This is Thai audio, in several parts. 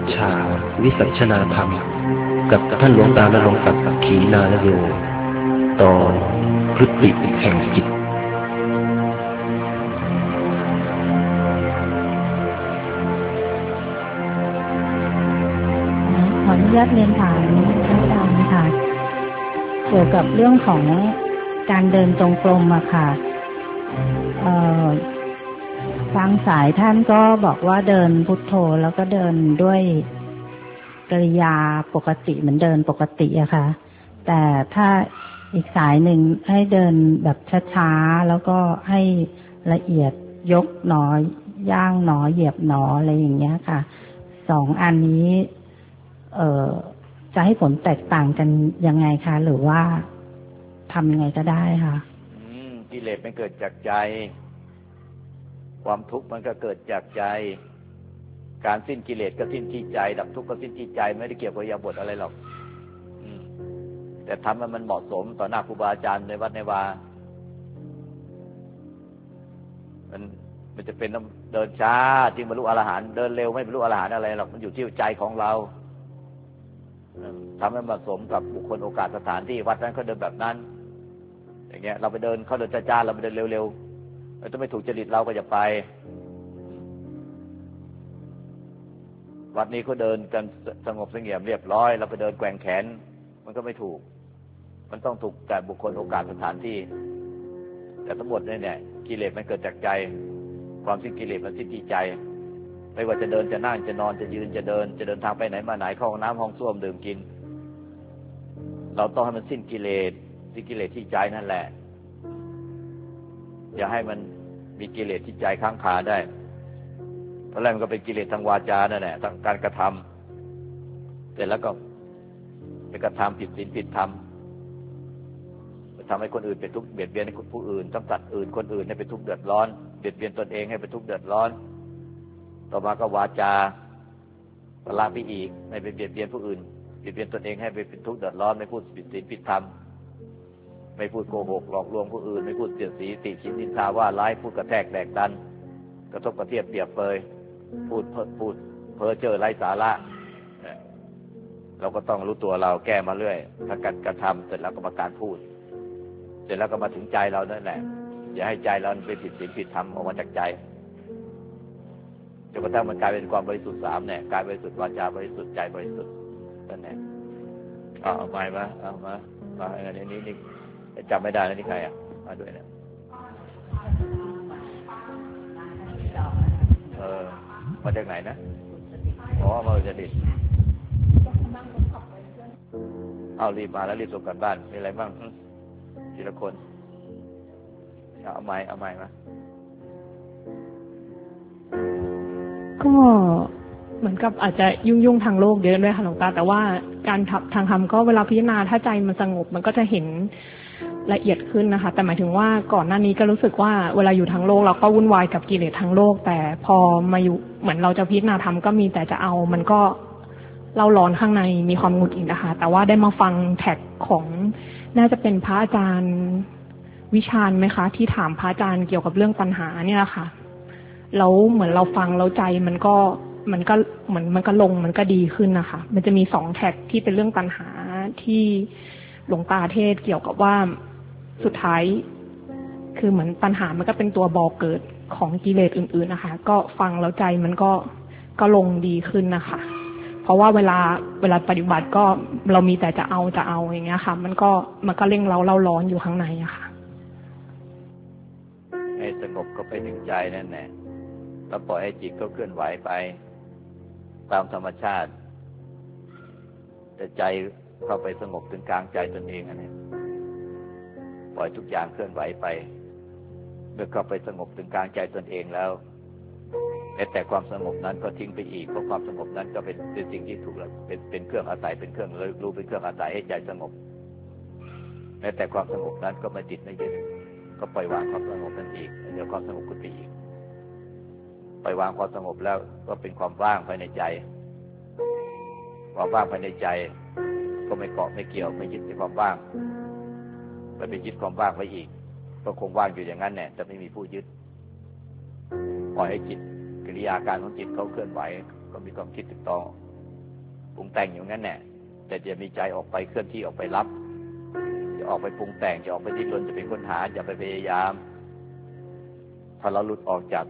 ชาวิสัชนาธรรมกับท่านหลวงตาณรงค์ศักดิ์ขีณานโยตอนพฤติแห่งจิตขออนุญาตเรียนถามอาจารย์ค่ะเกี่ยวกับเรื่องของการเดินจงกรมอะค่ะทางสายท่านก็บอกว่าเดินพุทโธแล้วก็เดินด้วยกริยาปกติเหมือนเดินปกติอะค่ะแต่ถ้าอีกสายหนึ่งให้เดินแบบช้าๆแล้วก็ให้ละเอียดยกหนอย่างหนอเหยียบหนออะไรอย่างเงี้ยค่ะสองอันนี้จะให้ผลแตกต่างกันยังไงคะหรือว่าทำยังไงก็ได้ค่ะกิเลสมันเกิดจากใจความทุกข์มันก็เกิดจากใจการสิ้นกิเลสก็สิ้นที่ใจดับทุกข์ก็สิ้นที่ใจไม่ได้เกี่ยวกับอิริยาบถอะไรหรอกแต่ทำให้มันเหมาะสมต่อหน้าครูบาอาจารย์ในวัดในวามันจะเป็นเดินช้าจึงบรรลุอรหันต์เดินเร็วไม่บรรลุอรหันต์อะไรหรอกมันอยู่ที่ใจของเราทำให้เหมาะสมกับบุคคลโอกาสสถานที่วัดนั้นเขาเดินแบบนั้นอย่างเงี้ยเราไปเดินเขาเดินช้าๆเราไปเดินเร็วๆเราจะไม่ถูกจริตเราก็อย่าไปวัดนี้เขาเดินกันสงบเสงี่ยมเรียบร้อยเราไปเดินแกว่งแขนมันก็ไม่ถูกมันต้องถูกแต่บุคคลโอกาสสถานที่แต่ทั้งหมดเนี่ยกิเลสมันเกิดจากใจความสิ้นกิเลสมันสิ้นที่ใจไม่ว่าจะเดินจะนั่งจะนอนจะยืนจะเดินทางไปไหนมาไหนเข้าห้องน้ำห้องส้วมดื่มกินเราต้องให้มันสิ้นกิเลสที่ใจนั่นแหละอย่าให้มันมีกิเลสที่ใจค้างคาได้เพราะแรกมันก็เป็นกิเลสทางวาจานั่นแหละทางการกระทำเสร็จแล้วก็ไปกระทำผิดศีลผิดธรรมทำให้คนอื่นเป็นทุกข์เบียดเบียนให้ผู้อื่นต้องสัตว์อื่นคนอื่นให้เป็นทุกข์เดือดร้อนเบียดเบียนตนเองให้เป็นทุกข์เดือดร้อนต่อมาก็วาจาละไปอีกไม่ไปเบียดเบียนผู้อื่นเบียดเบียนตนเองให้เป็นทุกข์เดือดร้อนไม่พูดผิดศีลผิดธรรมไม่พูดโกหกหลอกลวงผู้อื่นไม่พูดเสียดสีติฉินนินทาว่าร้ายพูดกระแทกแดกดันกระทบกระเทียบเปรียบเปยพูดเพ้อเจ้อไร้สาระเราก็ต้องรู้ตัวเราแก้มาเรื่อยถ้าการกระทำเสร็จแล้วก็มาการพูดเสร็จแล้วก็มาถึงใจเรานั่นแหละอย่าให้ใจเราไปผิดศีลผิดธรรมออกมาจากใจจนกระทั่งมันกลายเป็นความบริสุทธิ์สามเนี่ยกายบริสุทธิ์วาจาบริสุทธิ์ใจบริสุทธิ์นั่นแหละเอาไม้มาเอามาอันนี้จำไม่ได้แล้วนี่ใครอ่ะมาด้วยเนี่ยมาจากไหนนะอ๋อมาจากดิษฐ์เอารีบมาแล้วรีบส่งกันบ้านมีอะไรบ้างทีละคนเอาไม้มาก็เหมือนกับอาจจะยุ่งทางโลกเยอะด้วยค่ะหลวงตาแต่ว่าการทางธรรมก็เวลาพิจารณาถ้าใจมันสงบมันก็จะเห็นละเอียดขึ้นนะคะแต่หมายถึงว่าก่อนหน้านี้ก็รู้สึกว่าเวลาอยู่ทางโลกเราก็วุ่นวายกับกิเลสทางโลกแต่พอมาอยู่เหมือนเราจะพิจารณาธรรมก็มีแต่จะเอามันก็เล่าร้อนข้างในมีความหงุดหงิดนะคะแต่ว่าได้มาฟังแท็กของน่าจะเป็นพระอาจารย์วิชาญไหมคะที่ถามพระอาจารย์เกี่ยวกับเรื่องปัญหาเนี่ยค่ะแล้วเหมือนเราฟังแล้วใจมันก็เหมือนมันก็ลงมันก็ดีขึ้นนะคะมันจะมี2แท็กที่เป็นเรื่องปัญหาที่หลวงตาเทศเกี่ยวกับว่าสุดท้ายคือเหมือนปัญหามันก็เป็นตัวบ่อเกิดของกิเลสอื่นๆนะคะก็ฟังแล้วใจมันก็ลงดีขึ้นนะคะเพราะว่าเวลาปฏิบัติก็เรามีแต่จะเอาอย่างเงี้ยค่ะมันก็เร่งเราร้อนอยู่ข้างในอะค่ะให้สงบก็ไปถึงใจนั่นแหละแล้วปล่อยให้จิตก็เคลื่อนไหวไปตามธรรมชาติแต่ใจเข้าไปสงบถึงกลางใจตนเองอันนี้ปล่อยทุกอย่างเคลื่อนไหวไปเมื่อเข้าไปสงบถึงกลางใจตนเองแล้วแต่ความสงบนั้นก็ทิ้งไปอีกเพราะความสงบนั้นก็เป็นสิ่งที่ถูกแล้วเป็นเครื่องอาศัยเป็นเครื่องรู้เป็นเครื่องอาศัยให้ใจสงบแต่ความสงบนั้นก็ไม่ติดไม่ยึดก็ปล่อยวางความสงบนั้นอีกเดี๋ยวความสงบก็ไปอีกปล่อยวางความสงบแล้วก็เป็นความว่างภายในใจความว่างภายในใจก็ไม่เกาะไม่เกี่ยวไม่ยึดในความว่างไปยึดความว่างไว้อีกก็คงว่างอยู่อย่างนั้นแหละแต่ไม่มีผู้ยึดปล่อยให้จิตกิริยาการของจิตเขาเคลื่อนไหวก็มีความคิดติดต่อปรุงแต่งอยู่งั้นแหละแต่จะมีใจออกไปเคลื่อนที่ออกไปรับจะออกไปปรุงแต่งจะออกไปดิ้นรนจะเป็นค้นหาจะไปพยายามถ้าเราหลุดออกจาก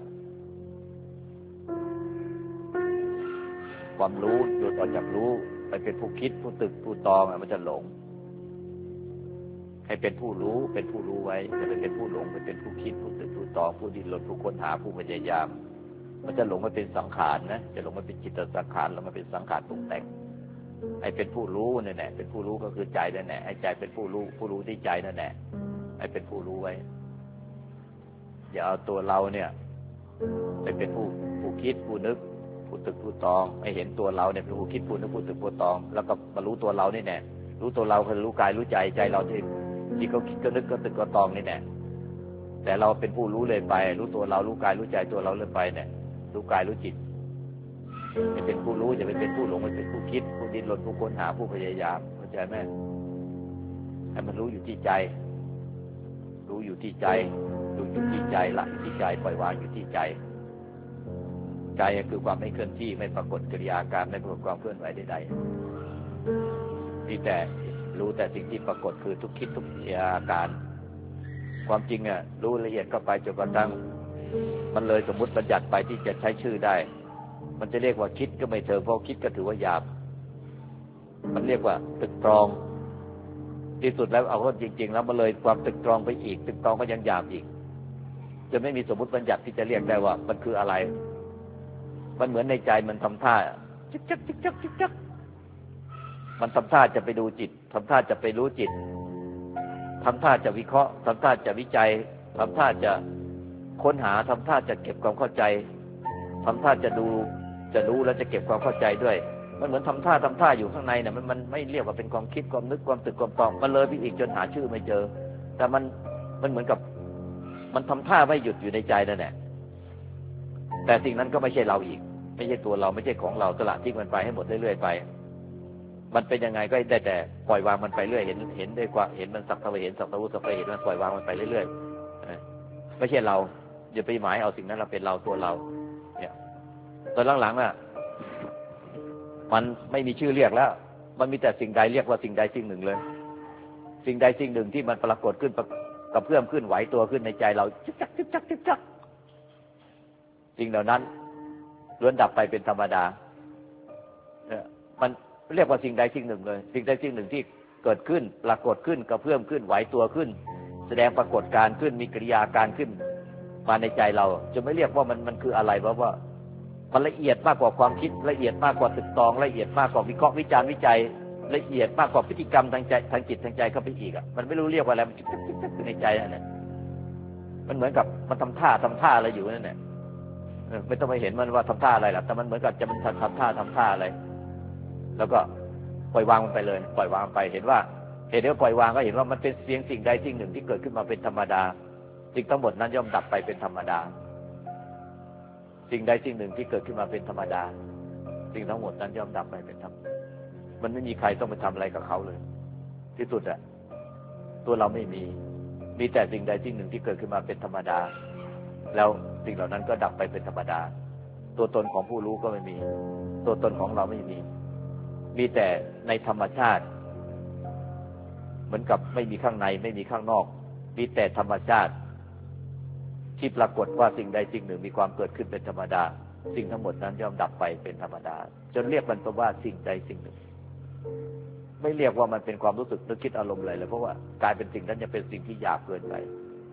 ความรู้หลุดออกจากรู้ไปเป็นผู้คิดผู้ตึกผู้ตองมันจะหลงให้เป็นผู้รู้เป็นผู้รู้ไว้จะไปเป็นผู้หลงไปเป็นผู้คิดผู้ตึกผู้ตองผู้ดิ้นรนผู้ค้นหาผู้พยายามมันจะหลงมาเป็นสังขารนะจะหลงมาเป็นจิตสังขารแล้วมาเป็นสังขารปรุงแต่งให้เป็นผู้รู้นั่นแหละเป็นผู้รู้ก็คือใจนั่นแหละให้ใจเป็นผู้รู้ผู้รู้ที่ใจนั่นแหละให้เป็นผู้รู้ไว้อย่าเอาตัวเราเนี่ยไปเป็นผู้คิดผู้นึกผู้ตึกผู้ตองให้เห็นตัวเราเนี่ยเป็นผู้คิดผู้นึกผู้ตึกผู้ตองแล้วก็มารู้ตัวเรานี่แน่รู้ตัวเราคือรู้กายรู้ใจใจเราที่เขาคิดก็นึกก็ตึกก็ตองนี่แน่แต่เราเป็นผู้รู้เลยไปรู้ตัวเรารู้กายรู้ใจตัวเราเลยไปเนี่ยรู้กายรู้จิตไม่เป็นผู้รู้จะไปเป็นผู้หลงไม่เป็นผู้คิดผู้ดิ้นรนผู้ค้นหาผู้พยายามเข้าใจไหมให้มันรู้อยู่ที่ใจรู้อยู่ที่ใจรู้อยู่ที่ใจละอยู่ที่ใจปล่อยวางอยู่ที่ใจใจคือความไม่เคลื่อนที่ไม่ปรากฏกิริยาการไม่ปรากฏความเคลื่อนไหวใดๆมีแต่รู้แต่สิ่งที่ปรากฏคือทุกคิดทุกกิริยาการความจริงอ่ะรู้ละเอียดก็ไปจนกระทั่งมันเลยสมมุติบัญญัติไปที่จะใช้ชื่อได้มันจะเรียกว่าคิดก็ไม่เถิงเพราะคิดก็ถือว่าหยาบมันเรียกว่าตึกตรองที่สุดแล้วเอาเข้าจริงๆแล้วมันเลยความตึกตรองไปอีกตึกตรองก็ยังหยาบอีกจะไม่มีสมมุติบัญญัติที่จะเรียกได้ว่ามันคืออะไรมันเหมือนในใจมันทำท่าจิกจักจิกจักจิกจักมันทำท่าจะไปดูจิตทำท่าจะไปรู้จิตทำท่าจะวิเคราะห์ทำท่าจะวิจัยทำท่าจะค้นหาทำท่าจะเก็บความเข้าใจทำท่าจะดูจะรู้แล้วจะเก็บความเข้าใจด้วยมันเหมือนทำท่าอยู่ข้างในเนี่ยมันไม่เรียกว่าเป็นความคิดความนึกความตึกความตองมันเลยไปอีกจนหาชื่อไม่เจอแต่มันเหมือนกับมันทำท่าไม่หยุดอยู่ในใจนั่นแหละแต่สิ่งนั้นก็ไม่ใช่เราอีกไม่ใช่ตัวเราไม่ใช่ของเราสละทิ้งมันไปให้หมดเรื่อยๆไปมันเป็นยังไงก็ได้แต่ปล่อยวางมันไปเรื่อยเห็นได้กว่าเห็นมันสักเท่าเห็นสักเท่าสักเห็นมันปล่อยวางมันไปเรื่อยๆไม่ใช่เราอย่าไปหมายเอาสิ่งนั้นเราเป็นเราตัวเราเนี่ยตอนหลังๆอ่ะมันไม่มีชื่อเรียกแล้วมันมีแต่สิ่งใดเรียกว่าสิ่งใดสิ่งหนึ่งเลยสิ่งใดสิ่งหนึ่งที่มันปรากฏขึ้นกระเพื่อมขึ้นไหวตัวขึ้นในใจเราจิ๊กจักจิ๊กจักจิ๊กจักสิ่งเหล่านั้นล้วนดับไปเป็นธรรมดามันเรียกว่าสิ่งใดสิ่งหนึ่งเลยสิ่งใดสิ่งหนึ่งที่เกิดขึ้นปรากฏขึ้นกระเพื่อมขึ้นไหวตัวขึ้นแสดงปรากฏการขึ้นมีกิริยาการขึ้นมาในใจเราจะไม่เรียกว่ามันคืออะไรเพราะว่ามันละเอียดมากกว่าความคิดละเอียดมากกว่าตึกตองละเอียดมากกว่าวิเคราะห์วิจารณ์วิจัยละเอียดมากกว่าพฤติกรรมทางใจทางจิตทางใจเข้าไปอีกอ่ะมันไม่รู้เรียกว่าอะไรมันจิ๊กในใจนั่นแหละมันเหมือนกับมันทำท่าอะไรอยู่นั่นแหละไม่ต้องไปเห็นมันว่าทำท่าอะไรหรอกแต่มันเหมือนกับจะมันทำท่าอะไรแล้วก็ปล่อยวางมันไปเลยปล่อยวางไปเห็นว่าปล่อยวางก็เห็นว่ามันเป็นเพียงสิ่งใดสิ่งหนึ่งที่เกิดขึ้นมาเป็นธรรมดาสิ่งทั้งหมดนั้นย่อมดับไปเป็นธรรมดาสิ่งใดสิ่งหนึ่งที่เกิดขึ้นมาเป็นธรรมดาสิ่งทั้งหมดนั้นย่อมดับไปเป็นธรรมมันไม่มีใครต้องไปทำอะไรกับเขาเลยที่สุดอะตัวเราไม่มีแต่สิ่งใดสิ่งหนึ่งที่เกิดขึ้นมาเป็นธรรมดาแล้วสิ่งเหล่านั้นก็ดับไปเป็นธรรมดาตัวตนของผู้รู้ก็ไม่มีตัวตนของเราไม่มีแต่ในธรรมชาติเหมือนกับไม่มีข้างในไม่มีข้างนอกมีแต่ธรรมชาติที่ปรากฏว่าสิ่งใดสิ่งหนึ่งมีความเกิดขึ้นเป็นธรรมดาสิ่งทั้งหมดนั้นย่อมดับไปเป็นธรรมดาจนเรียกมันว่าสิ่งใดสิ่งหนึ่งไม่เรียกว่ามันเป็นความรู้สึกนึกคิดอารมณ์อะไรเลยเพราะว่ากลายเป็นสิ่งนั้นจะเป็นสิ่งที่หยาบเกินไป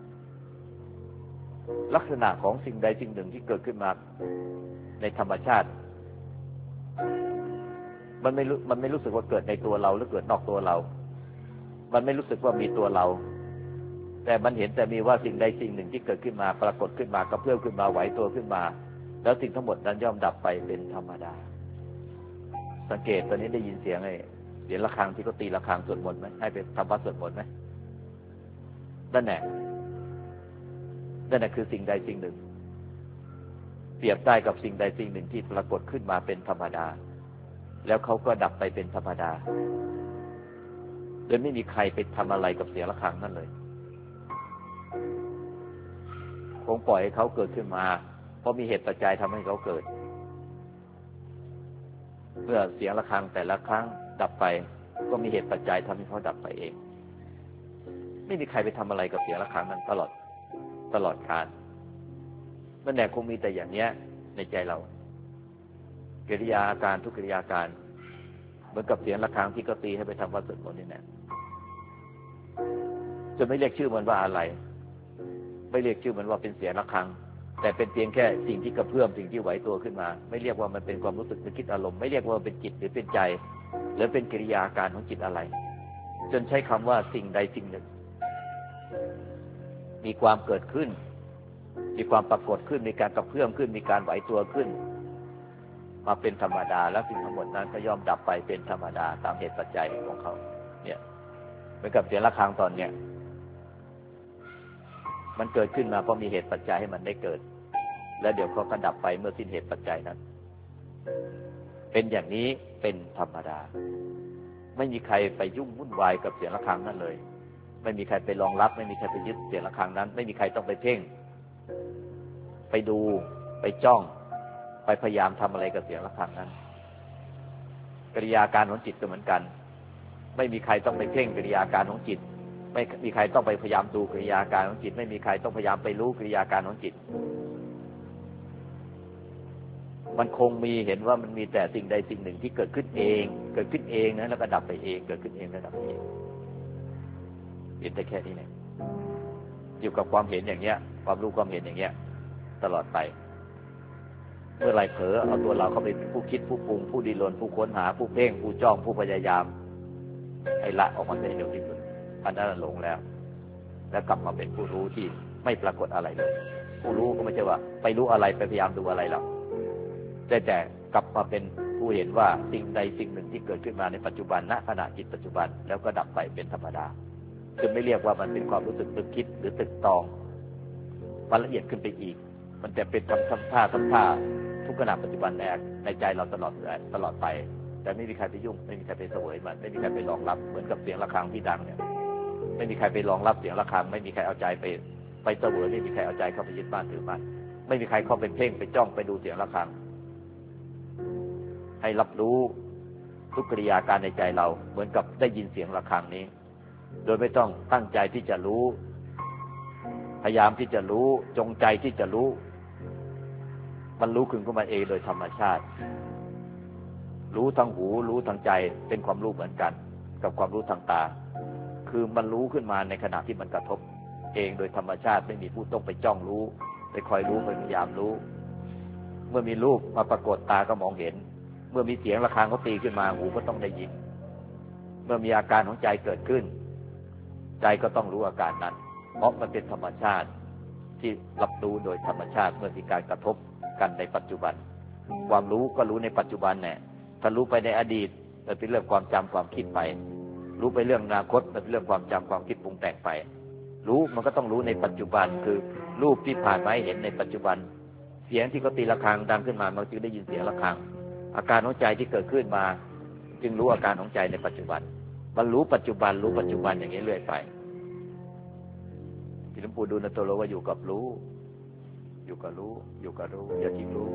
ลักษณะของสิ่งใดสิ่งหนึ่งที่เกิดขึ้นมาในธรรมชาติมันไม่รู้สึกว่าเกิดในตัวเราหรือเกิดนอกตัวเรามันไม่รู้สึกว่ามีตัวเราแต่มันเห็นแต่มีว่าสิ่งใดสิ่งหนึ่งที่เกิดขึ้นมาปรากฏขึ้นมากระเพื่อมขึ้นมาไหวตัวขึ้นมาแล้วสิ่งทั้งหมดนั้นย่อมดับไปเป็นธรรมดาสังเกตตอนนี้ได้ยินเสียงระฆังที่เขาตีระฆังสวดมนต์ไหมให้เป็นธรรมะสวดมนต์ไหมนั่นแหละคือสิ่งใดสิ่งหนึ่งเปรียบได้กับสิ่งใดสิ่งหนึ่งที่ปรากฏขึ้นมาเป็นธรรมดาแล้วเขาก็ดับไปเป็นธรรมดาโดยไม่มีใครไปทำอะไรกับเสียงระฆังนั่นเลยคงปล่อยให้เขาเกิดขึ้นมาเพราะมีเหตุปัจจัยทำให้เขาเกิดเมื่อเสียงะระฆังแต่ละครั้งดับไปก็มีเหตุปัจจัยทำให้เขาดับไปเองไม่มีใครไปทำอะไรกับเสียงะระฆังนั้นตลอดกาลนั่นแหละคงมีแต่อย่างเนี้ยในใจเรากิริยาอาการทุกกิริยาการเหมือนกับเสียงะระฆังที่ก็ตีให้ไปทำวัดสวดมนต์นี่แหละจะไม่เรียกชื่อมันว่าอะไรไม่เรียกชื่อมันว่าเป็นเสียงะระฆังแต่เป็นเพียงแค่สิ่งที่กระเพื่อมสิ่งที่ไหวตัวขึ้นมาไม่เรียกว่ามันเป็นความรู้สึกนึกคิดอารมณ์ไม่เรียกว่าเป็นจิตหรือเป็นใจหรือเป็นกิริยาการของจิตอะไรจนใช้คำว่าสิ่งใดสิ่งหนึ่งมีความเกิดขึ้นมีความปรากฏขึ้นมีการกระเพื่อมขึ้นมีการไหวตัวขึ้นมาเป็นธรรมดาแล้วสิ่งทั้งหมดนั้นก็ย่อมดับไปเป็นธรรมดาตามเหตุปัจจัยของเขาเนี่ยเหมือนกับเสียงะระฆังตอนเนี้ยมันเกิดขึ้นมาเพราะมีเหตุปัจจัยให้มันได้เกิดแล้วเดี๋ยวเขาก็ดับไปเมื่อสิ้นเหตุปัจจัยนั้นเป็นอย่างนี้เป็นธรรมดาไม่มีใครไปยุ่งวุ่นวายกับเสียงะระฆังนั้นเลยไม่มีใครไปรองรับไม่มีใครไปยึดเสียงะระฆังนั้นไม่มีใครต้องไปเพ่งไปดูไปจ้องไปพยายามทำอะไรกับเสียงะระฆังนั้นกิริยาการของจิตก็เหมือนกันไม่มีใครต้องไปเพ่งกิริยาการของจิตไม่มีใครต้องไปพยายามดูกิริยาการของจิตไม่มีใครต้องพยายามไปรู้กิริยาการของจิตมันคงมีเห็นว่ามันมีแต่สิ่งใดสิ่งหนึ่งที่เกิดขึ้นเองนะแล้วก็ดับไปเองเกิดขึ้นเองแล้วดับไปเองเห็นแต่แค่นี้เองอยู่กับความเห็นอย่างเงี้ยความรู้ความเห็นอย่างเงี้ยตลอดไปเมื่อไรเผลอเอาตัวเราเข้าไปเป็นผู้คิดผู้ปรุงผู้ดิ้นรนผู้ค้นหาผู้เพ่งผู้จ้องผู้พยายามให้ละออกมาได้เร็วที่สุดอันนั้นหลงแล้วกลับมาเป็นผู้รู้ที่ไม่ปรากฏอะไรเลยผู้รู้ก็ไม่ใช่ว่าไปรู้อะไรไปพยายามดูอะไรหรอกแต่กลับมาเป็นผู้เห็นว่าสิ่งใดสิ่งหนึ่งที่เกิดขึ้นมาในปัจจุบันณขณะจิตปัจจุบันแล้วก็ดับไปเป็นธรรมดาจึงไม่เรียกว่ามันเป็นความรู้สึกตึกคิดหรือตึกตองมันละเอียดขึ้นไปอีกมันจะเป็นทำท่าทุกขณะปัจจุบันในใจเราตลอดไปแต่ไม่มีใครไปยุ่งไม่มีใครไปเสวยมันไม่มีใครไปรองรับเหมือนกับเสียงะระฆังที่ดังเนี่ยไม่มีใครไปรองรับเสียงะระฆังไม่มีใครเอาใจไปเสวยไม่มีใครเอาใจเข้าไปยึดบ้านถือบ้านไม่มีใครเข้าไปเพ่งไปจ้องไปดูเสียงะระฆังให้รับรู้ทุกกิริยาการในใจเราเหมือนกับได้ยินเสียงะระฆังนี้โดยไม่ต้องตั้งใจที่จะรู้พยายามที่จะรู้จงใจที่จะรู้มันรู้ขึ้นของมันเองโดยธรรมชาติรู้ทางหูรู้ทางใจเป็นความรู้เหมือนกันกับความรู้ทางตาคือมันรู้ขึ้นมาในขณะที่มันกระทบเองโดยธรรมชาติไม่มีผู้ต้องไปจ้องรู้ไปคอยรู้ไปพยายามรู้เมื่อมีรูปมาปรากฏตาก็มองเห็นเมื่อมีเสียงะระฆังเขาตีขึ้นมาหูก็ต้องได้ยินเมื่อมีอาการของใจเกิดขึ้นใจก็ต้องรู้อาการนั้นเพราะมันเป็นธรรมชาติที่รับรู้โดยธรรมชาติเมื่อมีการกระทบกันในปัจจุบันความรู้ก็รู้ในปัจจุบันเนี่ยถ้ารู้ไปในอดีตมันเป็นเรื่องความจำความคิดไปรู้ไปเรื่องอนาคตมันเป็นเรื่องความจำความคิดปรุงแต่งไปรู้มันก็ต้องรู้ในปัจจุบันคือรูปที่ผ่านมาเห็นในปัจจุบันเสียงที่เขาตีระฆังดังขึ้นมามันจึงได้ยินเสียงระฆังอาการของใจที่เกิดขึ้นมาจึงรู้อาการของใจในปัจจุบันมันรู้ปัจจุบันอย่างนี้เรื่อยไปที่หลวงปู่ดูลตัวเราว่าอยู่กับรู้อย่าทิ้งรู้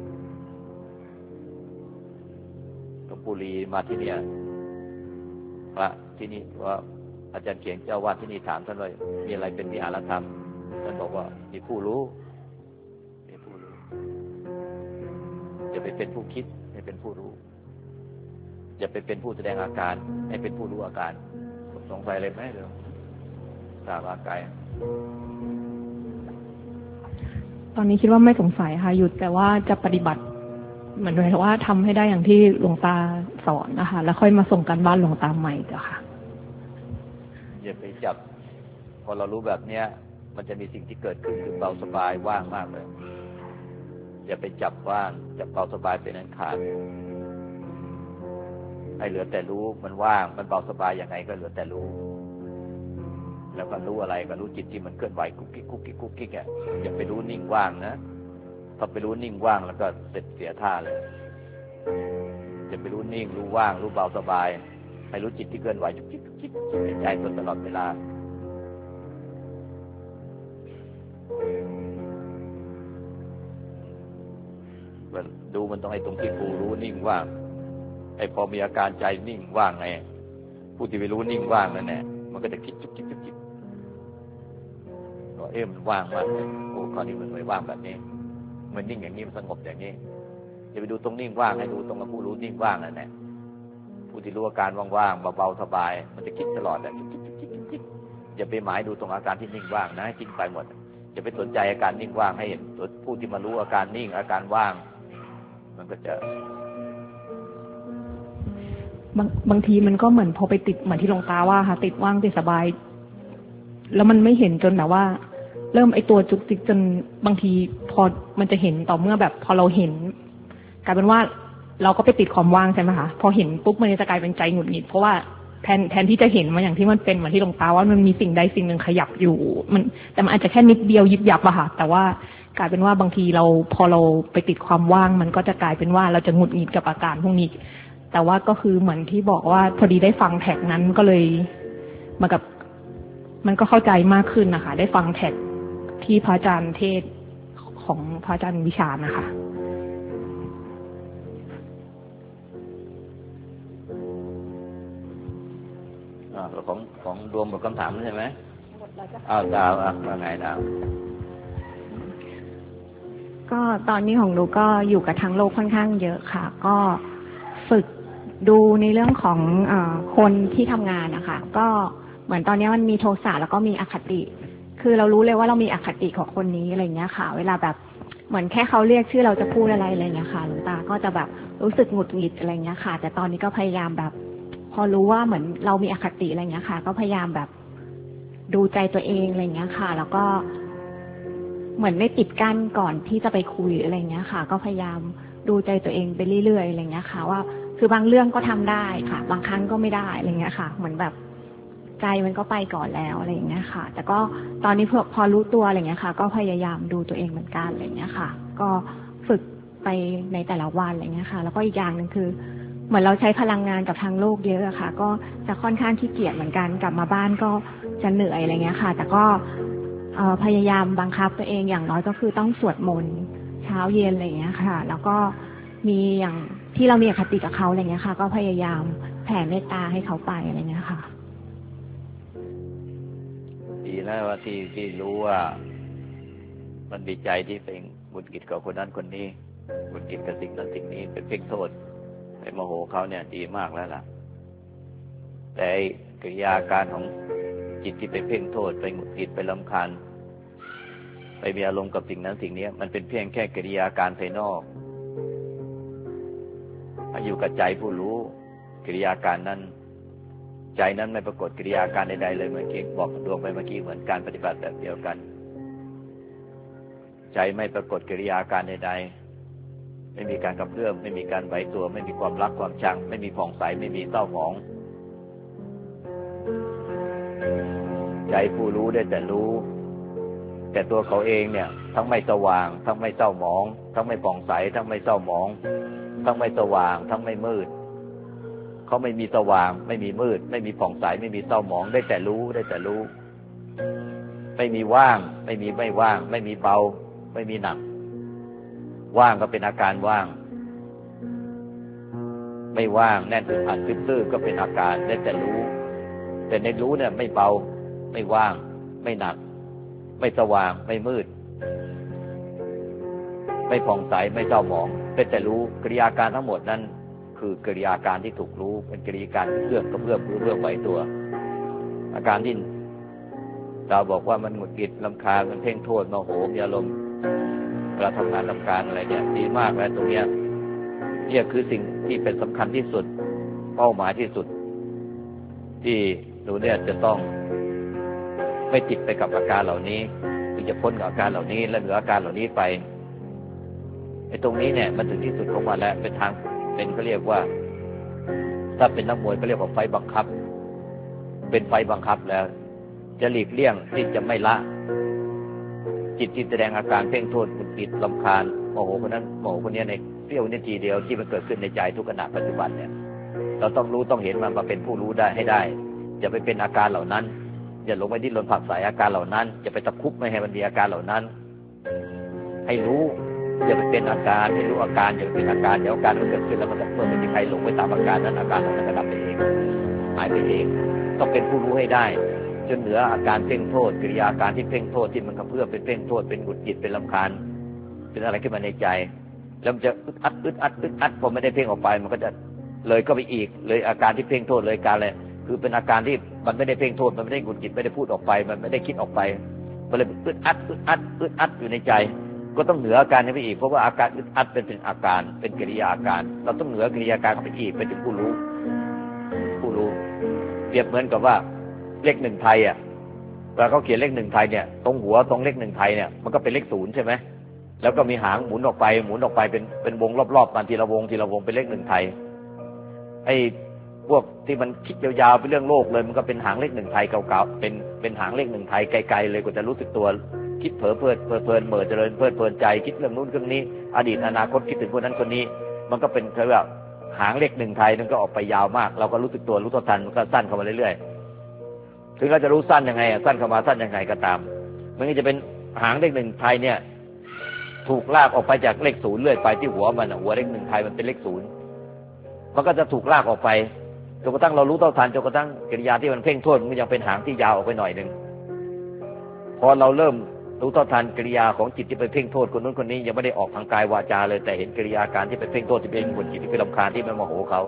หลวงปู่ลีมาที่เนี่ยพระที่นี่ว่าอาจารย์เขียงเจ้าวาดที่นี่ถามท่านว่ามีอะไรเป็นวิหารธรรมท่านบอกว่ามีผู้รู้อย่าไปเป็นผู้คิดให้เป็นผู้รู้อย่าไปเป็นผู้แสดงอาการให้เป็นผู้รู้อาการสงสัยอะไรไหมเดี๋ยวถามอาการตอนนี้คิดว่าไม่สงสัยค่ะหยุดแต่ว่าจะปฏิบัติเหมือนว่าทำให้ได้อย่างที่หลวงตาสอนนะคะแล้วค่อยมาส่งกันบ้านหลวงตาใหม่เจ้าค่ะอย่าไปจับพอเรารู้แบบเนี้ยมันจะมีสิ่งที่เกิดขึ้นคือเบาสบายว่างมากเลยอย่าไปจับว่างจับเบาสบายเป็นอันขาดให้เหลือแต่รู้มันว่างมันเบาสบายยังไงก็เหลือแต่รู้แล้วก็รู้อะไรก็รู้จิตที่มันเคลื่อนไหวกุ๊กกิ๊กอ่ะอย่าไปรู้นิ่งว่างนะถ้าไปรู้นิ่งว่างแล้วก็เสร็จเสียท่าเลยจะไปรู้นิ่งรู้ว่างรู้เบาสบายให้รู้จิตที่เคลื่อนไหวกุ๊กกิ๊กในใจตลอดเวลาดูมันต้องให้ตรงที่ผู้รู้นิ่งว่างพอมีอาการใจนิ่งว่างไงผู้ที่ไปรู้นิ่งว่างนั่นแหละมันก็จะคิดจุกจิกจุกจิกว่ามันว่างมากเลยโอ้คราวนี้มันไม่ว่างแบบนี้มันนิ่งอย่างนี้มันสงบอย่างนี้อย่าไปดูตรงนิ่งว่างให้ดูตรงกับผู้รู้นิ่งว่างนั่นแหละผู้ที่รู้อาการว่างๆเบาๆสบายมันจะคิดตลอดแหละคิดอย่าไปหมายดูตรงอาการที่นิ่งว่างนะให้ทิ้งไปหมดอย่าไปสนใจอาการนิ่งว่างให้เห็นตัวผู้ที่มารู้อาการนิ่งอาการว่างมันก็จะบางทีมันก็เหมือนพอไปติดเหมือนที่หลวงตาว่าค่ะติดว่างติดสบายแล้วมันไม่เห็นจนแบบว่าเริ่มไอตัวจุกจิกจนบางทีพอมันจะเห็นต่อเมื่อแบบพอเราเห็นกลายเป็นว่าเราก็ไปติดความว่างใช่ไหมคะพอเห็นปุ๊บมันจะกลายเป็นใจหงุดหงิดเพราะว่าแทนที่จะเห็นมันอย่างที่มันเป็นเหมือนที่หลวงตาว่ามันมีสิ่งใดสิ่งหนึ่งขยับอยู่แต่มันอาจจะแค่นิดเดียวยิบยับอะค่ะแต่ว่ากลายเป็นว่าบางทีเราพอเราไปติดความว่างมันก็จะกลายเป็นว่าเราจะหงุดหงิดกับอาการพวกนี้แต่ว่าก็คือเหมือนที่บอกว่าพอดีได้ฟังแท็กนั้นก็เลยมากับมันก็เข้าใจมากขึ้นนะคะได้ฟังแท็กที่พระอาจารย์เทศของพระอาจารย์วิชานะคะของรวมหมดคำถามใช่ไหมดาวว่าไงดาวก็ตอนนี้ของหนูก็อยู่กับทางโลกค่อนข้างเยอะค่ะก็ฝึกดูในเรื่องของคนที่ทำงานนะคะก็เหมือนตอนนี้มันมีโทสะแล้วก็มีอคติคือเรารู้เลยว่าเรามีอคติของคนนี้อะไรเงี้ยค่ะเวลาแบบเหมือนแค่เขาเรียกชื่อเราจะพูดอะไรเงี้ยค่ะหลวงตาก็จะแบบรู้สึกหงุดหงิดอะไรเงี้ยค่ะแต่ตอนนี้ก็พยายามแบบพอรู้ว่าเหมือนเรามีอคติอะไรเงี้ยค่ะก็พยายามแบบดูใจตัวเองอะไรเงี้ยค่ะแล้วก็เหมือนไม่ปิดกั้นก่อนที่จะไปคุยอะไรเงี้ยค่ะก็พยายามดูใจตัวเองไปเรื่อยๆอะไรเงี้ยค่ะว่าคือบางเรื่องก็ทำได้ค่ะบางครั้งก็ไม่ได้อะไรเงี้ยค่ะเหมือนแบบใจมันก็ไปก่อนแล้วอะไรเงี้ยค่ะแต่ก็ตอนนี้พอรู้ตัวอะไรเงี้ยค่ะก็พยายามดูตัวเองเหมือนกันอะไรเงี้ยค่ะก็ฝึกไปในแต่ละวันอะไรเงี้ยค่ะแล้วก็อีกอย่างหนึ่งคือเหมือนเราใช้พลังงานกับทางโลกเยอะอะค่ะก็จะค่อนข้างขี้เกียจเหมือนกันกลับมาบ้านก็จะเหนื่อยอะไรเงี้ยค่ะแต่ก็พยายามบังคับตัวเองอย่างน้อยก็คือต้องสวดมนต์เช้าเย็นอะไรเงี้ยค่ะแล้วก็มีอย่างที่เรามีอคติกับเขาอะไรเงี้ยค่ะก็พยายามแผ่เมตตาให้เขาไปอะไรเงี้ยค่ะดีนะว่าที่รู้ว่ามันดีใจที่เป็นบุญกิจกับคนนั้นคนนี้บุญกิจกับสิ่งนั้นสิ่งนี้เป็นเพ่งโทษไปโมโหเขาเนี่ยดีมากแล้วล่ะแต่กิริยาการของจิตที่ไปเพ่งโทษไปหงุดหงิดไปรำคาญไปมีอารมณ์กับสิ่งนั้นสิ่งนี้มันเป็นเพียงแค่กิริยาการภายนอกถ้าอยู่กับใจผู้รู้กิริยาการนั้นใจนั้นไม่ปรากฏกิริยาการใดๆเลยเมื่อกี้บอกดวงไปเมื่อกี้เหมือนการปฏิบัติแบบเดียวกันใจไม่ปรากฏกิริยาการใดๆไม่มีการกระเพื่อมไม่มีการไหวตัวไม่มีความรักความชังไม่มีผ่องใสไม่มีเศร้าหมองใจผู้รู้ได้แต่รู้แต่ตัวเขาเองเนี่ยทั้งไม่สว่างทั้งไม่เศร้าหมองทั้งไม่ผ่องใสทั้งไม่เศร้าหมองทั้งไม่สว่างทั้งไม่มืดเขาไม่มีสว่างไม่มีมืดไม่มีผ่องใสไม่มีเศร้าหมองได้แต่รู้ได้แต่รู้ไม่มีว่างไม่มีไม่ว่างไม่มีเบาไม่มีหนักว่างก็เป็นอาการว่างไม่ว่างแน่นอึดอัดตื้อๆก็เป็นอาการได้แต่รู้แต่ในรู้เนี่ยไม่เบาไม่ว่างไม่หนักไม่สว่างไม่มืดไม่ผ่องใสไม่เศร้าหมองได้แต่รู้กิริยาการทั้งหมดนั้นคือกิริยาการที่ถูกรู้เป็นกิริยาการเรื่องกระเพื่อมเรื่องไหวตัวอาการที่เราบอกว่ามันหงุดหงิดรำคาญมันเพ่งโทษโมโหมีอารมณ์เวลาทำงานรำคาญอะไรเนี่ยดีมากแล้วตรงเนี้ยเนี่ยคือสิ่งที่เป็นสำคัญที่สุดเป้าหมายที่สุดที่หนูเนี่ยจะต้องไม่ติดไปกับอาการเหล่านี้คือจะพ้นกับอาการเหล่านี้และเหนืออาการเหล่านี้ไปไอ้ตรงนี้เนี่ยมันถึงที่สุดของมันแล้วเป็นทางเป็นเขาเรียกว่าถ้าเป็นนักมวยก็เรียกว่าไฟบังคับเป็นไฟบังคับแล้วจะหลีกเลี่ยงที่จะไม่ละจิตที่แสดงอาการเพ่งโทษหงุดหงิดรำคาญโมโหคนนั้นโมโหคนนี้ในเสี้ยวนาทีเดียวที่มันเกิดขึ้นในใจทุกขณะปัจจุบันเนี่ยเราต้องรู้ต้องเห็นมันมาเป็นผู้รู้ได้ให้ได้อย่าไปเป็นอาการเหล่านั้นอย่าลงไปดิ้นรนผลักไสอาการเหล่านั้นอย่าไปตะคุบไม่ให้มันมีอาการเหล่านั้นให้รู้อย่าไปเป็นอาการให้รู้อาการอย่าไปเป็นอาการเดี๋ยวอาการมันเกิดขึ้นแล้วมันเมื่อไม่มีใครหลงไปตามอาการนั้นอาการนั้นก็ดับไปเองหายไปเองต้องเป็นผู้รู้ให้ได้จนเหนืออาการเพ่งโทษกิริยาการที่เพ่งโทษที่มันกระเพื่อมเป็นเพ่งโทษเป็นหงุดหงิดเป็นรำคาญเป็นอะไรขึ้นมาในใจแล้วมันจะอึดอัดพอไม่ได้เพ่งออกไปมันก็จะเลยก็ไปอีกเลยอาการที่เพ่งโทษเลยการเลยคือเป็นอาการที่มันไม่ได้เพ่งโทษมันไม่ได้หงุดหงิดไม่ได้พูดออกไปมันไม่ได้คิดออกไปมันเลยอึดอัดอยู่ในใจก็ต้องเหนืออาการนี้ไปอีกเพราะว่าอาการอึดอัดเป็นอาการเป็นกิริยาอาการเราต้องเหนือกิริยาการไปอีกเป็นถึงผู้รู้เปรียบเหมือนกับว่าเลขหนึ่งไทยอ่ะเวลาเขาเขียนเลขหนึ่งไทยเนี่ยตรงหัวตรงเลขหนึ่งไทยเนี่ยมันก็เป็นเลขศูนย์ใช่ไหมแล้วก็มีหางหมุนออกไปเป็นวงรอบๆมันทีละวงเป็นเลขหนึ่งไทยไอ้พวกที่มันคิดยาวๆเป็นเรื่องโลกเลยมันก็เป็นหางเลขหนึ่งไทยเก่าๆเป็นหางเลขหนึ่งไทยไกลๆเลยกว่าจะรู้สึกตัวคิดเผลอเพลินเหม่อเจริญเพลินใจคิดเรื่องนู้นเรื่องนี้อดีตอนาคตคิดถึงคนนั้นคนนี้มันก็เป็นคือแบบหางเลขหนึ่งไทยนั่นก็ออกไปยาวมากเราก็รู้สึกตัวรู้ทันมันก็สั้นเข้ามาเรื่อยๆถึงเราจะรู้สั้นยังไงสั้นเข้ามาสั้นยังไงก็ตามมันก็จะเป็นหางเลขหนึ่งไทยเนี่ยถูกลากออกไปจากเลขศูนย์เรื่อยไปที่หัวมันหัวเลขหนึ่งไทยมันเป็นเลขศูนย์มันก็จะถูกลากออกไปจนกระทั่งเรารู้เท่าทันจนกระทั่งกิริยาที่มันเพ่งโทษมันยังเป็นหางที่ยาวออกไปหน่อยนึงพอเราเริ่มรู้เท่าทันกิริยาของจิตที่ไปเพ่งโทษคนนู้นคนนี้ยังไม่ได้ออกทางกายวาจาเลยแต่เห็นกิริยาการที่ไปเพ่งโทษที่เป็นคนจิตที่ไปรำคาญที่มันโมโหเขา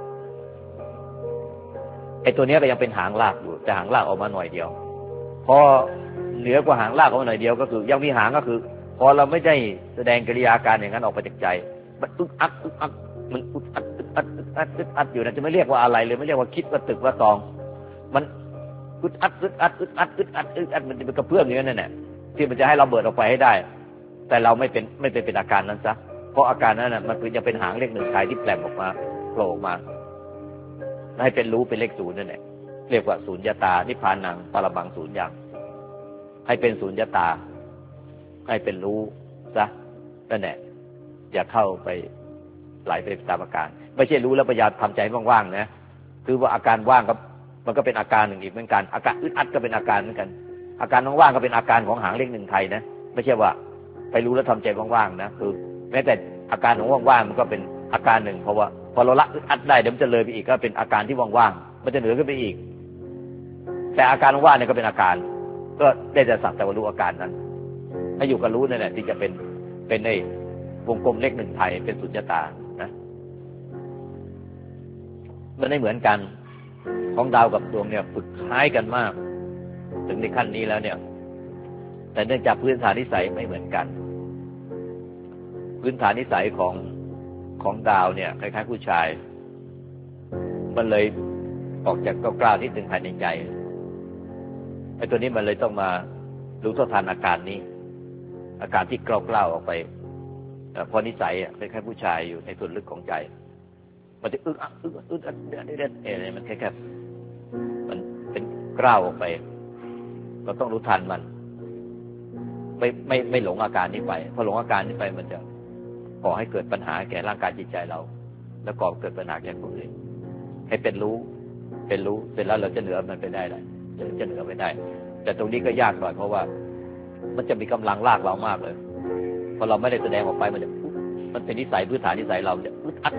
ไอ้ตัวนี้ก็ยังเป็นหางลากอยู่แต่หางลากออกมาหน่อยเดียวพอเหนือกว่าหางลากออกมาหน่อยเดียวก็คือยังมีหางก็คือพอเราไม่ได้แสดงกิริยาการอย่างนั้นออกไปจากใจมันอึดอัดมันอึดอัดอยู่นะจะไม่เรียกว่าอะไรเลยไม่เรียกว่าคิดว่าตึกว่าตองมันอึดอัดมันจะเป็นกระเพื่อมอย่างนั้นแหละที่มันจะให้เราเบิดออกไปให้ได้แต่เราไม่เป็นอาการนั้นซะเพราะอาการนั้นน่ะมันคือยังเป็นหางเลขหนึ่งไทยที่แปลงออกมาโผล่ออกมาให้เป็นรู้เป็นเลขศูนย์นั่นแหละเรียกว่าศูนย์ยตานิพพานังปรมังศูนย์อย่างให้เป็นศูนย์ยตาให้เป็นรู้ซะนั่นแหละอย่าเข้าไปไหลไปตามอาการไม่ใช่รู้แล้วพยายามทำใจว่างๆนะคือว่าอาการว่างก็มันก็เป็นอาการหนึ่งอีกเหมือนกันอาการอึดอัดก็เป็นอาการเหมือนกันอาการว่างๆก็เป็นอาการของหางเลขหนึ่งไทยนะไม่ใช่ว่าไปรู้แล้วทำใจว่างๆนะคือแม้แต่อาการของว่างๆมันก็เป็นอาการหนึ่งเพราะว่าพอเราละอึดอัดได้เดี๋ยวมันจะเลยไปอีกก็เป็นอาการที่ว่างๆมันจะเหนือขึ้นไปอีกแต่อาการว่างเนี่ยก็เป็นอาการก็ได้แต่สักแต่ว่ารู้อาการนั้นให้อยู่กับรู้นั่นแหละที่จะเป็นในวงกลมเลขหนึ่งไทยเป็นสุญญตานะมันไม่เหมือนกันของดาวกับดวงเนี่ยฝึกคล้ายกันมากถึงในขั้นนี้แล้วเนี่ยแต่เนื่องจากพื้นฐานนิสัยไม่เหมือนกันพื้นฐานนิสัยของดาวเนี่ยคล้ายๆผู้ชายมันเลยออกจากกล้าวๆนิดนึงภายในใจไอ้ตัวนี้มันเลยต้องมารู้เท่าทันอาการนี้อาการที่กล้าวๆออกไปพอนิสัยคล้ายๆผู้ชายอยู่ในส่วนลึกของใจมันจะอึดอัดมันแค่มันเป็นกล้าวออกไปเราต้องรู้ทันมันไม่หลงอาการนี้ไปพอหลงอาการนี้ไปมันจะก่อให้เกิดปัญหาแก่ร่างกายจิตใจเราแล้วก่อเกิดปัญหาแก่คนอื่นให้เป็นรู้เสร็จแล้วเราจะเหนือมันไปได้จะเหนือไปได้แต่ตรงนี้ก็ยากหน่อยเพราะว่ามันจะมีกำลังลากเรามากเลยพอเราไม่ได้แสดงออกไปมันเป็นนิสัยพื้นฐานนิสัยเราจะอึดอัด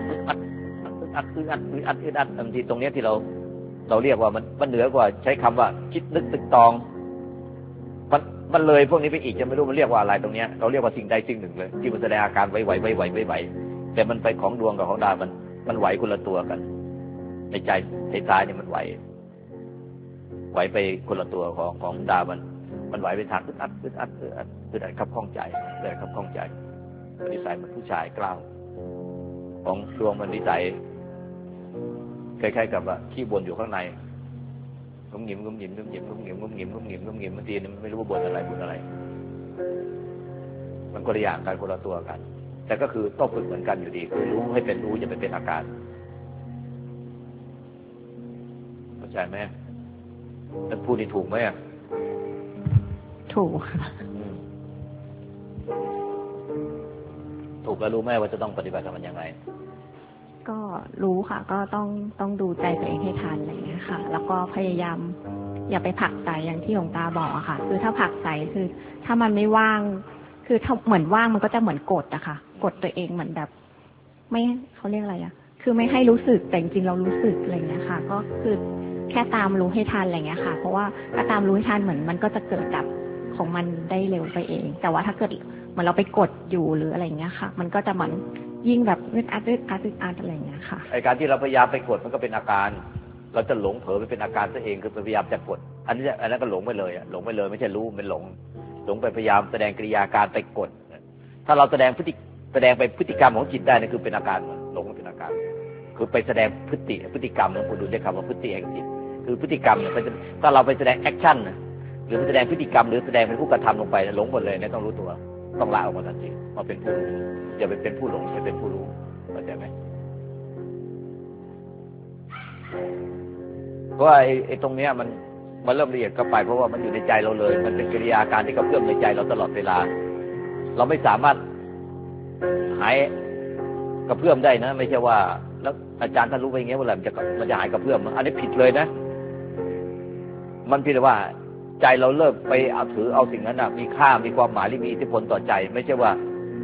บางทีตรงนี้ที่เราเรียกว่ามันเหนือกว่าใช้คำว่าคิดนึกตึกตองมันเลยพวกนี้ไปอีกจะไม่รู้มันเรียกว่าอะไรตรงนี้เราเรียกว่าสิ่งใดสิ่งหนึ่งเลยที่มันแสดงอาการไหวแต่มันไปของดวงกับของดาวมันไหวคนละตัวกันในใจท้ายเนี่ยมันไหวไปคนละตัวของดาวมันไหวไปทางอึดอัดขับข้องใจเลยขับข้องใจนิสัยมันผู้ชายกล้าวของดวงมันนิสัยคล้ายๆกับว่าขี้บ่นอยู่ข้างในงุ้มหงิมบางทีมันไม่รู้ว่าบ่นอะไรมันคนละอย่างกันคนละตัวกันแต่ก็คือต้องฝึกเหมือนกันอยู่ดีคือรู้ให้เป็นรู้อย่าไปเป็นอาการเข้าใจไหมท่านพูดนี่ถูกไหมถูกค่ะถูกแล้วรู้ไหมว่าจะต้องปฏิบัติกับมันยังไงก็รู้ค่ะก็ต้องดูใจตัวเองให้ทันอะไรอย่างเงี้ยค่ะแล้วก็พยายามอย่าไปผลักใส่อย่างที่หลวงตาบอกอะค่ะคือถ้าผลักใส่คือถ้ามันไม่ว่างคือถ้าเหมือนว่างมันก็จะเหมือนกดอะค่ะกดตัวเองเหมือนแบบไม่เขาเรียกอะไรอะคือไม่ให้รู้สึกแต่จริงๆเรารู้สึกอะไรอย่างเงี้ยค่ะก็คือแค่ตามรู้ให้ทันอะไรเงี้ยค่ะเพราะว่าถ้าตามรู้ให้ทันเหมือนมันก็จะเกิดดับของมันได้เร็วไปเองแต่ว่าถ้าเกิดเหมือนเราไปกดอยู่หรืออะไรเงี้ยค่ะมันก็จะเหมือนยิ่งแบบอึดอัดอะไรเงี้ยค่ะไอการที่เราพยายามไปกดมันก็เป็นอาการเราจะหลงเผลอไปเป็นอาการตัวเองคือพยายามจะกดอันนั้นก็หลงไปเลยหลงไปเลยไม่ใช่รู้เป็นหลงไปพยายามแสดงกิริยาการไปกดถ้าเราแสดงไปพฤติกรรมของจิตได้นี่คือเป็นอาการหลงเป็นอาการคือไปแสดงพฤติกรรมนะคุณดูได้คำว่าพฤติแห่งจิตคือพฤติกรรมเนี่ยถ้าเราไปแสดงแอคชั่นหรือไปแสดงพฤติกรรมหรือแสดงเป็นผู้กระทำลงไปหลงหมดเลยเนี่ยต้องรู้ตัวต้องละออกมาทันทีมาเป็นผู้รู้อย่าไปเป็นผู้หลงไปเป็นผู้รู้เข้าใจไหมเพราะว่าไอ้ตรงเนี้ยมันเริ่มละเอียดเข้าไปเพราะว่ามันอยู่ในใจเราเลยมันเป็นกิริยาการที่กระเพื่อมในใจเราตลอดเวลาเราไม่สามารถหายกระเพื่อมได้นะไม่ใช่ว่าแล้วอาจารย์ท่านรู้ไปอย่างเงี้ยว่ามันจะหายกระเพื่อมอันนี้ผิดเลยนะมันผิดว่าใจเราเลิกไปถือเอาสิ่งนั้นมีค่ามีความหมายหรือมีอิทธิพลต่อใจไม่ใช่ว่า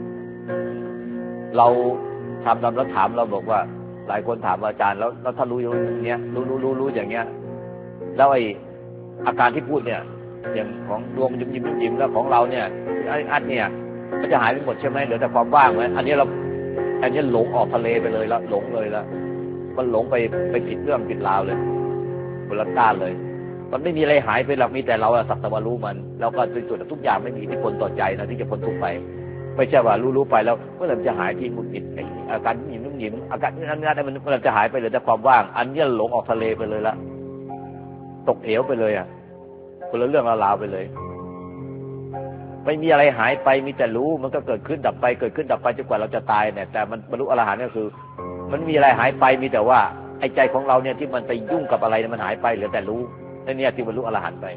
เราทำแล้วถามเราบอกว่าหลายคนถามอาจารย์แล้วถ้ารู้อย่างเงี้ยรู้อย่างเงี้ยแล้วไอ้อาการที่พูดเนี่ยอย่างของดวงยิ้มแล้วของเราเนี่ยอันเนี่ยมันจะหายไปหมดใช่ไหมเหลือแต่ความว่างไหมอันนี้หลงออกทะเลไปเลยแล้วหลงเลยแล้วมันหลงไปผิดเรื่องผิดราวเลยคนละด้านเลยมันไม่มีอะไรหายไปหรอกมีแต่เราสักแต่ว่ารู้มันแล้วก็โดยส่วนทุกอย่างไม่มีอิทธิพลต่อใจนะที่จะพ้นทุกข์ไปไม่ใช่ว่ารู้ไปแล้วเมื่อไหร่จะหายที่หงุดหงิดอาการยิ้มอาการนั้นมันเมื่อไหร่จะหายไปเหลือแต่ความว่างอันนี้หลงออกทะเลไปเลยละตกเหวไปเลยคนละเรื่องราวไปเลยไม่มีอะไรหายไปมีแต่รู้มันก็เกิดขึ้นดับไปเกิดขึ้นดับไปจนกว่าเราจะตายเนี่ยแต่มันบรรลุอรหันต์ก็คือมันมีอะไรหายไปมีแต่ว่าไอ้ใจของเราเนี่ยที่มันไปยุ่งกับอะไรมันหายไปเหลือแต่รู้นั่นเนี่ยที่บรรลุอรหันต์ไป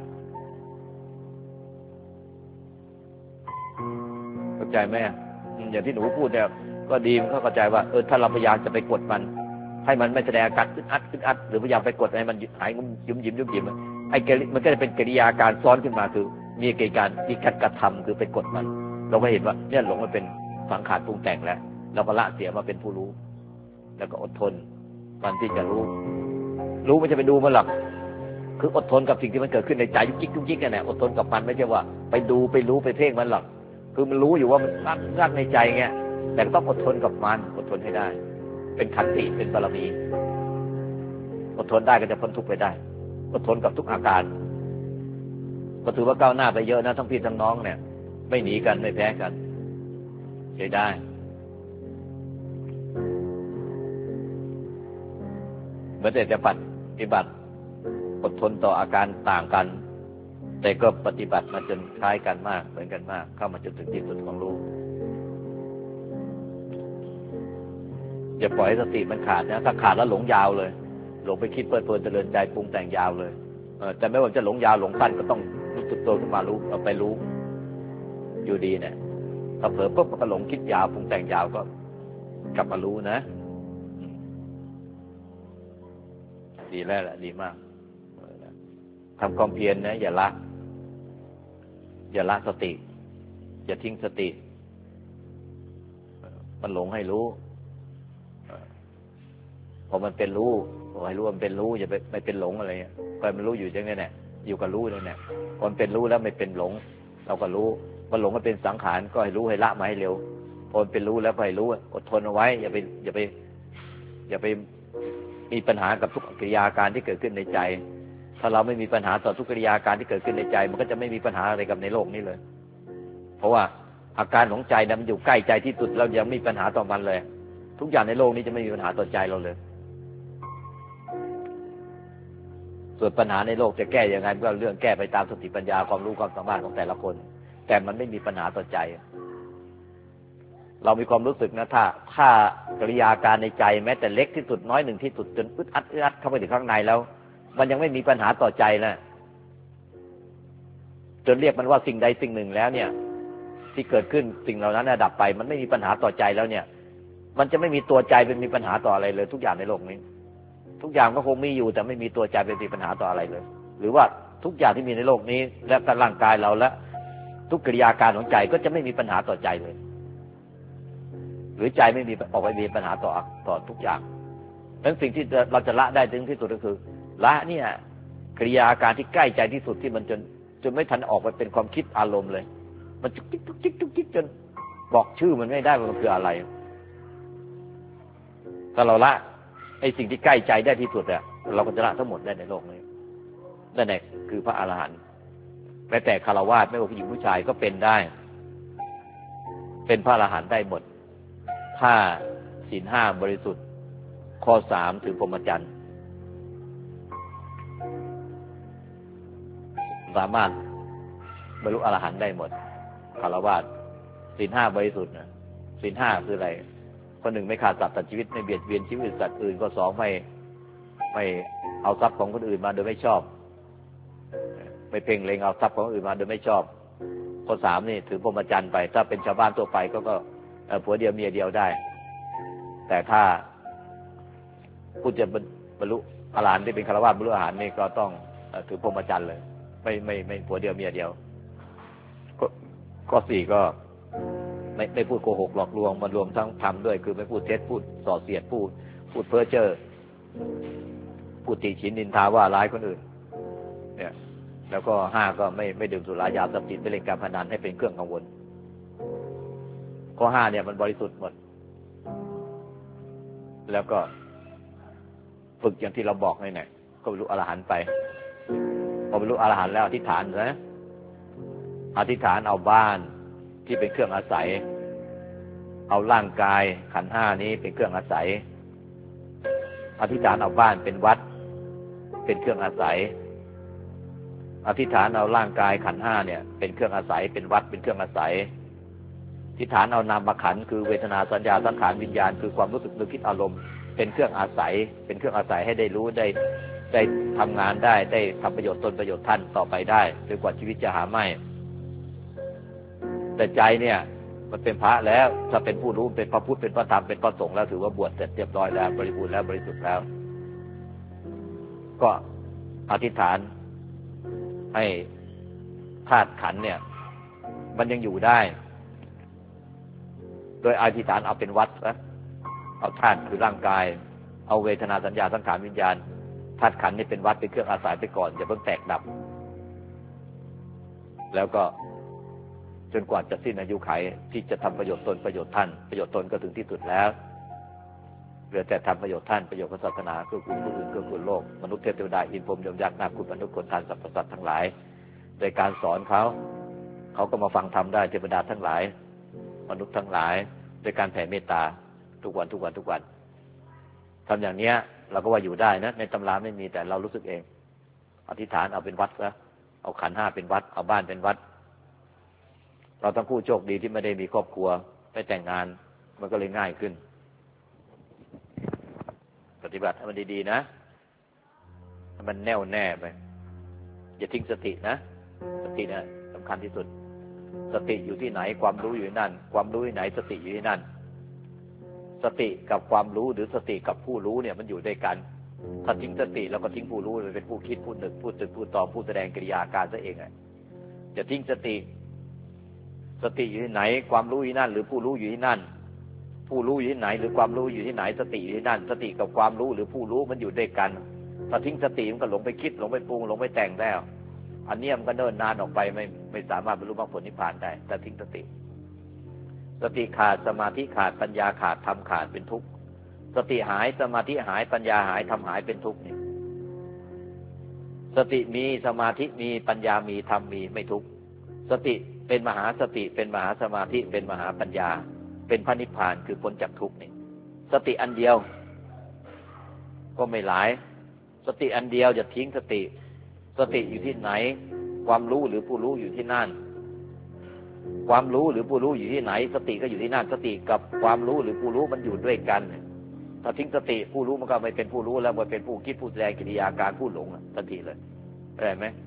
เข้าใจไหมอย่างที่หนูพูดเนี่ยก็ดีมันก็เข้าใจว่าถ้าเราพยายามจะไปกดมันให้มันไม่แสดงอาการอึดอัดหรือพยายามไปกดให้มันหายยิ้มไอ้มันก็จะเป็นกิริยาการซ้อนขึ้นมาคือมีการกระทำคือไปกดมันเราก็เห็นว่าเนี่ยหลงมันเป็นสังขารปรุงแต่งแล้วเราก็ละเสียมาเป็นผู้รู้แล้วก็อดทนมันที่จะรู้ไม่จะไปดูมันหรอกคืออดทนกับสิ่งที่มันเกิดขึ้นในใจยุกยิกนั่นแหละอดทนกับมันไม่ใช่ว่าไปดูไปรู้ไปเพ่งมันหรอกคือมันรู้อยู่ว่ามันรักในใจไงแต่ต้องอดทนกับมันอดทนให้ได้เป็นขันติเป็นบารมีอดทนได้ก็จะพ้นทุกข์ไปได้อดทนกับทุกอาการก็ถือว่าก้าวหน้าไปเยอะนะทั้งพี่ทั้งน้องเนี่ยไม่หนีกันไม่แพ้กันใช้ได้เหมือนแต่จะปฏิบัติอดทนต่ออาการต่างกันแต่ก็ปฏิบัติมาจนคล้ายกันมากเหมือนกันมากเข้ามาจนถึงที่สุดของรู้อย่าปล่อยให้สติมันขาดนะถ้าขาดแล้วหลงยาวเลยหลงไปคิดเพลินเจริญใจปรุงแต่งยาวเลยแต่ไม่ว่าจะหลงยาวหลงสั้นก็ต้องรู้สึกตัวขึ้นมารู้เอาไปรู้อยู่ดีเนี่ยถ้าเผลอปุ๊บมันก็หลงคิดยาวปรุงแต่งยาวก็กลับมารู้นะดีแล้วแหละดีมากทำความเพียรนะอย่าละสติอย่าทิ้งสติมันหลงให้รู้พอมันเป็นรู้ให้รู้มันเป็นรู้อย่าไปไม่เป็นหลงอะไรก็มันรู้อยู่อย่างนี้แหละอยู่กับรู้นี่แหละพอมันเป็นรู้แล้วไม่เป็นหลงเราก็รู้มันหลงมันเป็นสังขารก็ให้รู้ให้ละมาให้เร็วพอมันเป็นรู้แล้วก็ให้รู้อดทนเอาไว้อย่าไปมีปัญหากับทุกกิริยาการที่เกิดขึ้นในใจถ้าเราไม่มีปัญหาต่อทุกกิริยาการที่เกิดขึ้นในใจมันก็จะไม่มีปัญหาอะไรกับในโลกนี้เลยเพราะว่าอาการของใจมันอยู่ใกล้ใจที่สุดเรายังไม่มีปัญหาต่อมันเลยทุกอย่างในโลกนี้จะไม่มีปัญหาต่อใจเราเลยส่วนปัญหาในโลกจะแก้ยังไงก็เรื่องแก้ไปตามสติปัญญาความรู้ความสามารถของแต่ละคนแต่มันไม่มีปัญหาต่อใจเรามีความรู้สึกนะถ้ากิริยาการในใจแม้แต่เล็กที่สุดน้อยหนึ่งที่สุดจนอึดอัดเข้าไปถึงข้างในแล้วมันยังไม่มีปัญหาต่อใจนะจนเรียกมันว่าสิ่งใดสิ่งหนึ่งแล้วเนี่ยที่เกิดขึ้นสิ่งเหล่านั้นดับไปมันไม่มีปัญหาต่อใจแล้วเนี่ยมันจะไม่มีตัวใจเป็นมีปัญหาต่ออะไรเลยทุกอย่างในโลกนี้ทุกอย่างก็คงมีอยู่แต่ไม่มีตัวใจเป็นมีปัญหาต่ออะไรเลยหรือว่าทุกอย่างที่มีในโลกนี้และกับร่างกายเราและทุกกิริยาการของใจก็จะไม่มีปัญหาต่อใจเลยหรือใจไม่มีออกไปมีปัญหาต่อทุกอย่างดังนั้นสิ่งที่เราจะละได้ถึงที่สุดก็คือละเนี่ยกิริยาการที่ใกล้ใจที่สุดที่มันจนไม่ทันออกไปเป็นความคิดอารมณ์เลยมันจุกจิกจุกจิกจุกจิกจนบอกชื่อมันไม่ได้ว่ามันคืออะไรถ้าเราละไอ้สิ่งที่ใกล้ใจได้ที่สุดอะเราก็จะละทั้งหมดได้ในโลกนี้นั่นแหละคือพระอรหันต์แม้แต่ฆราวาสไม่ว่าผู้หญิงผู้ชายก็เป็นได้เป็นพระอรหันต์ได้หมดถ้าศีลห้าบริสุทธิ์ข้อ3ถือพรหมจรรย์สามารถบรรลุอรหันต์ได้หมดฆราวาสศีลห้าบริสุทธิ์นะศีลห้าคืออะไรข้อ1ไม่ฆ่าสัตว์ตัดชีวิตไม่เบียดเบียนชีวิตสัตว์อื่นข้อ2ไม่เอาทรัพย์ของคนอื่นมาโดยไม่ชอบไม่เพ่งเล็งเอาทรัพย์ของคนอื่นมาโดยไม่ชอบข้อ3นี่ถือพรหมจรรย์ไปถ้าเป็นชาวบ้านทั่วไปก็ผัวเดียวเมียเดียวได้แต่ถ้าผู้จะบรรลุอรหันต์ที่เป็นฆราวาสบรรลุอรหันต์นี่ก็ต้องถือพรหมจรรย์เลยไม่ผัวเดียวเมียเดียวข้อ4ก็ไม่พูดโกหกหลอกลวงมันรวมทั้งทำด้วยคือไม่พูดเท็จพูดส่อเสียดพูดเพ้อเจ้อพูดติฉินนินทาว่าร้ายคนอื่นเนี่ยแล้วก็5ก็ไม่ดื่มสุรายาเสพติดไม่เล่นการพนันให้เป็นเครื่องกังวลข้อ5เนี่ยมันบริสุทธิ์หมดแล้วก็ฝึกอย่างที่เราบอกให้เนี่ยก็บรรลุอรหันต์ไปพอบรรลุอรหันต์แล้วอธิษฐานนะอธิษฐานเอาบ้านที่เป็นเครื่องอาศัยเอาร่างกายขันธ์5นี้เป็นเครื่องอาศัยอธิษฐานเอาบ้านเป็นวัดเป็นเครื่องอาศัยอธิษฐานเอาร่างกายขันธ์5เนี่ยเป็นเครื่องอาศัยเป็นวัดเป็นเครื่องอาศัยอธิษฐานเอานามขันธ์คือเวทนาสัญญาสังขารวิญญาณคือความรู้สึกนึกคิดอารมณ์เป็นเครื่องอาศัยเป็นเครื่องอาศัยให้ได้รู้ได้ทำงานได้ทำประโยชน์ตนประโยชน์ท่านต่อไปได้จนกว่าชีวิตจะหาไม่แต่ใจเนี่ยมันเป็นพระแล้วถ้าเป็นผู้รู้เป็นพระพุทธเป็นพระธรรมเป็นพระสงฆ์แล้วถือว่าบวชเสร็จเรียบร้อยแล้วบริบูรณ์แล้วบริสุทธิ์แล้วก็อธิษฐานให้ธาตุขันธ์เนี่ยมันยังอยู่ได้โดยอธิษฐานเอาเป็นวัดนะเอาธาตุคือร่างกายเอาเวทนาสัญญาสังขารวิญญาณธาตุขันธ์นี่เป็นวัดเป็นเครื่องอาศัยไปก่อนอย่าเพิ่งแตกดับแล้วก็จนกว่าจะสิ้นอายุขัยที่จะทำประโยชน์ตนประโยชน์ท่านประโยชน์ตนก็ถึงที่สุดแล้วเหลือแต่ทำประโยชน์ท่านประโยชน์ศาสนาคือคุณผู้อื่นคือคุณโลกมนุษย์เทพเทวดาอินพรหมยมยักษ์นาคคุณมนุษย์คนทานสรรพสัตว์ทั้งหลายโดยการสอนเขาก็มาฟังธรรมได้เทวดาทั้งหลายมนุษย์ทั้งหลายโดยการแผ่เมตตาทุกวันทำอย่างเนี้ยเราก็ว่าอยู่ได้นะในตำราไม่มีแต่เรารู้สึกเองอธิษฐานเอาเป็นวัดซะเอาขันธ์5เป็นวัดเอาบ้านเป็นวัดเราทั้งคู่โชคดีที่ไม่ได้มีครอบครัวไม่แต่งงานมันก็เลยง่ายขึ้นปฏิบัติให้มันดีๆนะให้มันแน่วแน่ไปอย่าทิ้งสตินะสตินะสำคัญที่สุดสติอยู่ที่ไหนความรู้อยู่ที่นั่นความรู้ที่ไหนสติอยู่ที่นั่นสติกับความรู้หรือสติกับผู้รู้เนี่ยมันอยู่ด้วยกันถ้าทิ้งสติแล้วก็ทิ้งผู้รู้เลยเป็นผู้คิดผู้นึกผู้ตึกผู้ตองผู้แสดงกิริยาการซะเองอย่าทิ้งสติอยู่ที่ไหนความรู้อยู่นั่นหรือผู้รู้อยู่ที่นั่นผู้รู้อยู่ที่ไหนหรือความรู้อยู่ที่ไหนสติอยู่ที่นั่นสติกับความรู้หรือผู้รู้มันอยู่ด้วยกันถ้าทิ้งสติมันก็หลงไปคิดหลงไปปรุงหลงไปแต่งแล้วอันนี้มันก็เนิ่นนานออกไปไม่สามารถบรรลุมรรคผลนิพพานได้แต่ทิ้งสติขาดสมาธิขาดปัญญาขาดธรรมขาดเป็นทุกข์สติหายสมาธิหายปัญญาหายธรรมหายเป็นทุกข์นี่สติมีสมาธิมีปัญญามีธรรมมีไม่ทุกข์สติเป็นมหาสติเป็นมหาสมาธิเป็นมหาปัญญาเป็นพระนิพพานคือพ้นจากทุกข์นี่สติอันเดียวก็ไม่หลายสติอันเดียวอย่าทิ้งสติอยู่ที่ไหนความรู้หรือผู้รู้อยู่ที่นั่นความรู้หรือผู้รู้อยู่ที่ไหนสติก็อยู่ที่นั่นสติกับความรู้หรือผู้รู้มันอยู่ด้วยกันถ้าทิ้งสติผู้รู้มันก็ไม่เป็นผู้รู้แล้วมันเป็นผู้คิดผู้แสดงกิริยาการผู้หลงทันทีเลยเข้าใจไหม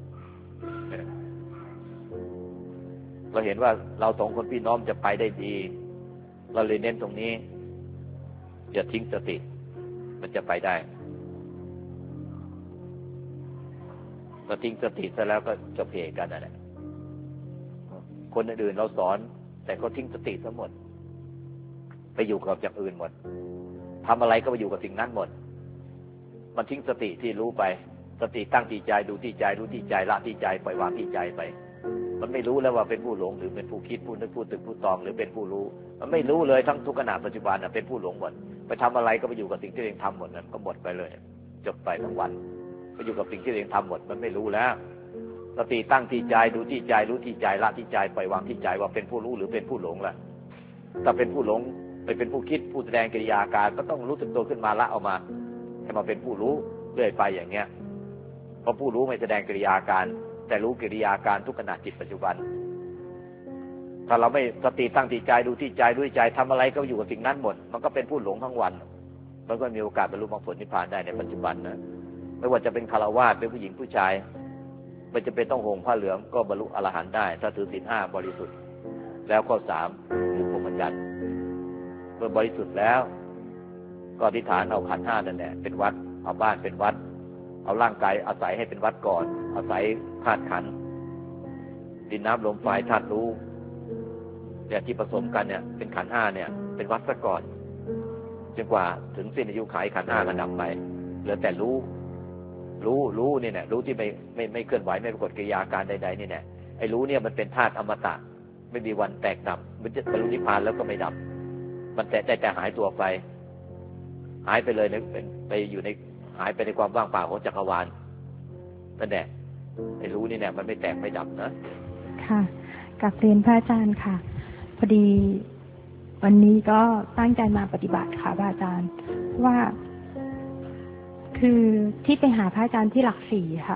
เราเห็นว่าเราสองคนพี่น้องจะไปได้ดีเราเลยเน้นตรงนี้อย่าทิ้งสติมันจะไปได้พอทิ้งสติซะแล้วก็จบเหตุกันนั่นแหละคนอื่นเราสอนแต่เขาทิ้งสติทั้งหมดไปอยู่กับอย่างอื่นหมดทำอะไรก็ไปอยู่กับสิ่งนั้นหมดมันทิ้งสติที่รู้ไปสติตั้งที่ใจดูที่ใจรู้ที่ใจละที่ใจปล่อยวางที่ใจไปมันไม่รู้แล้วว่าเป็นผู้หลงหรือเป็นผู้คิดผู้นึกผู้ตึกผู้ตองหรือเป็นผู้รู้มันไม่รู้เลยทั้งทุกขณะปัจจุบันเป็นผู้หลงหมดไปทำอะไรก็ไปอยู่กับสิ่งที่ตัวเองทำหมดนั้นก็หมดไปเลยจบไปทั้งวันไปอยู่กับสิ่งที่ตัวเองทำหมดมันไม่รู้แล้วสติตั้งที่ใจดูที่ใจรู้ที่ใจละที่ใจปล่อยวางที่ใจว่าเป็นผู้รู้หรือเป็นผู้หลงล่ะถ้าเป็นผู้หลงไปเป็นผู้คิดผู้แสดงกิริยาการก็ต้องรู้สึกตัวขึ้นมาละออกมาให้มาเป็นผู้รู้เรื่อยไปอย่างเงี้ยเพราะผู้รู้ไม่แสดงกิริยาการแต่รู้กิริยาการทุกขณะจิตปัจจุบันถ้าเราไม่สติตั้งที่ใจดูที่ใจรู้ที่ใจทำอะไรก็อยู่กับสิ่งนั้นหมดมันก็เป็นผู้หลงทั้งวันมันก็มีโอกาสบรรลุมรรคผลนิพพานได้ในปัจจุบันนะไม่ว่าจะเป็นฆราวาสเป็นผู้หญิงผู้ชายไม่จำเป็นต้องห่มผ้าเหลืองก็บรรลุอรหันต์ได้ถ้าถือศีล 5บริสุทธิ์แล้วข้อ 3คือพรหมจรรย์เมื่อบริสุทธิ์แล้วก็อธิษฐานเอาขันธ์ 5นั่นแหละเป็นวัดเอาบ้านเป็นวัดเอาร่างกายอาศัยให้เป็นวัดก่อนอาศัยธาตุขันธ์ดินน้ำลมไฟธาตุรู้เนี่ยที่ผสมกันเนี่ยเป็นขันธ์ 5เนี่ยเป็นวัดซะก่อนจนกว่าถึงสิ้นอายุขัยขันธ์ 5ก็ดับไปเหลือแต่รู้นี่แหละรู้ที่ไม่เคลื่อนไหวไม่ปรากฏกิริยาการใดๆนี่แหละไอ้รู้เนี่ยมันเป็นธาตุอมตะไม่มีวันแตกดับมันจะบรรลุนิพพานแล้วก็ไม่ดับมันแต่หายตัวไปหายไปเลยไปอยู่ในหายไปในความว่างเปล่าของจักรวาลนั่นแหละไอ้รู้นี่เนี่ยมันไม่แตกไม่ดับนะค่ะกราบเรียนพระอาจารย์ค่ะพอดีวันนี้ก็ตั้งใจมาปฏิบัติค่ะพระอาจารย์ว่าคือที่ไปหาพระอาจารย์ที่หลักสี่ค่ะ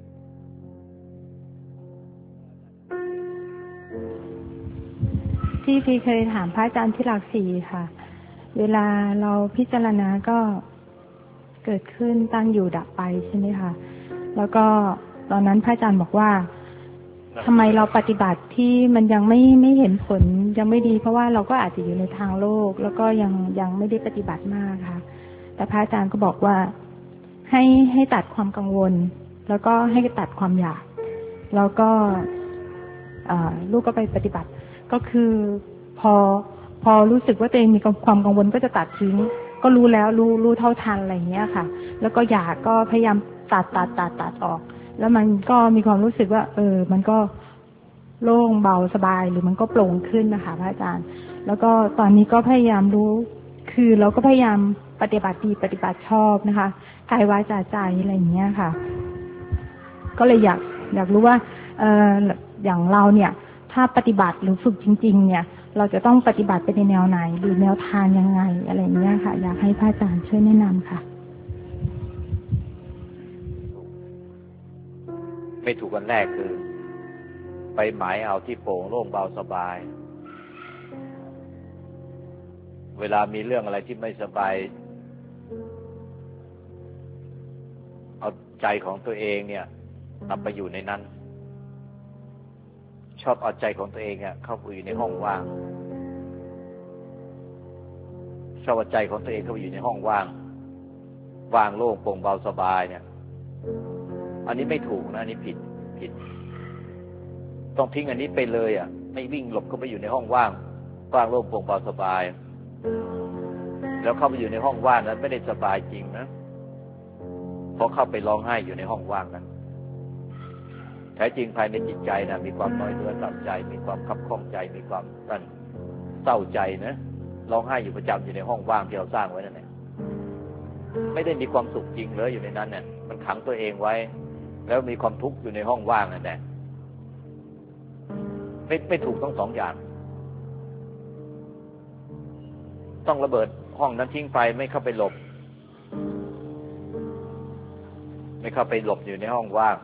ที่พี่เคยถามพระอาจารย์ที่หลักสี่ค่ะเวลาเราพิจารณาก็เกิดขึ้นตั้งอยู่ดับไปใช่ไหมคะแล้วก็ตอนนั้นพระอาจารย์บอกว่าทำไมเราปฏิบัติที่มันยังไม่เห็นผลยังไม่ดีเพราะว่าเราก็อาจจะอยู่ในทางโลกแล้วก็ยังไม่ได้ปฏิบัติมากค่ะแต่พระอาจารย์ก็บอกว่าให้ตัดความกังวลแล้วก็ให้ตัดความอยากแล้วก็ลูกก็ไปปฏิบัติก็คือพอรู้สึกว่าตัวเองมีความกังวลก็จะตัดทิ้งก็รู้แล้วรู้เท่าทันอะไรอย่างเงี้ยค่ะแล้วก็อยากก็พยายามตัดออกแล้วมันก็มีความรู้สึกว่ามันก็โล่งเบาสบายหรือมันก็โปร่งขึ้นนะคะพระอาจารย์แล้วก็ตอนนี้ก็พยายามรู้คือเราก็พยายามปฏิบัติดีปฏิบัติชอบนะคะกายวาจาใจอะไรอย่างเงี้ยค่ะก็เลยอยากรู้ว่าอย่างเราเนี่ยถ้าปฏิบัติหรือฝึกจริงๆเนี่ยเราจะต้องปฏิบัติไปในแนวไหนหรือแนวทางยังไงอะไรอย่างเงี้ยค่ะอยากให้พระอาจารย์ช่วยแนะนำค่ะไม่ถูกกันแรกคือไปหมายเอาที่โปร่งโล่งเบาสบายเวลามีเรื่องอะไรที่ไม่สบายเอาใจของตัวเองเนี่ยนำไปอยู่ในนั้นชอบเอาใจของตัวเองเข้าไปอยู่ในห้องว่างชอบเอาใจของตัวเองเข้าไปอยู่ในห้องว่างโล่งโปร่งเบาสบายเนี่ยอันนี้ไม่ถูกนะอันนี้ผิดต้องทิ้งอันนี้ไปเลยไม่วิ่งหลบเข้าไปอยู่ในห้องว่างโล่งโปร่งเบาสบายแล้วเข้าไปอยู่ในห้องว่างนั้นไม่ได้สบายจริงนะเพราะเข้าไปร้องไห้อยู่ในห้องว่างนั้นแท้จริงภายในจิตใจนะมีความน้อยเนื้อต่ำใจมีความคับข้องใจมีความเศร้าใจนะร้องไห้อยู่ประจำอยู่ในห้องว่างที่เราสร้างไว้นั่นแหละไม่ได้มีความสุขจริงเลยอยู่ในนั้นเนี่ยมันขังตัวเองไว้แล้วมีความทุกข์อยู่ในห้องว่างนั่นแหละไม่ถูกต้องสองอย่างต้องระเบิดห้องนั้นทิ้งไปไม่เข้าไปหลบอยู่ในห้องว่าง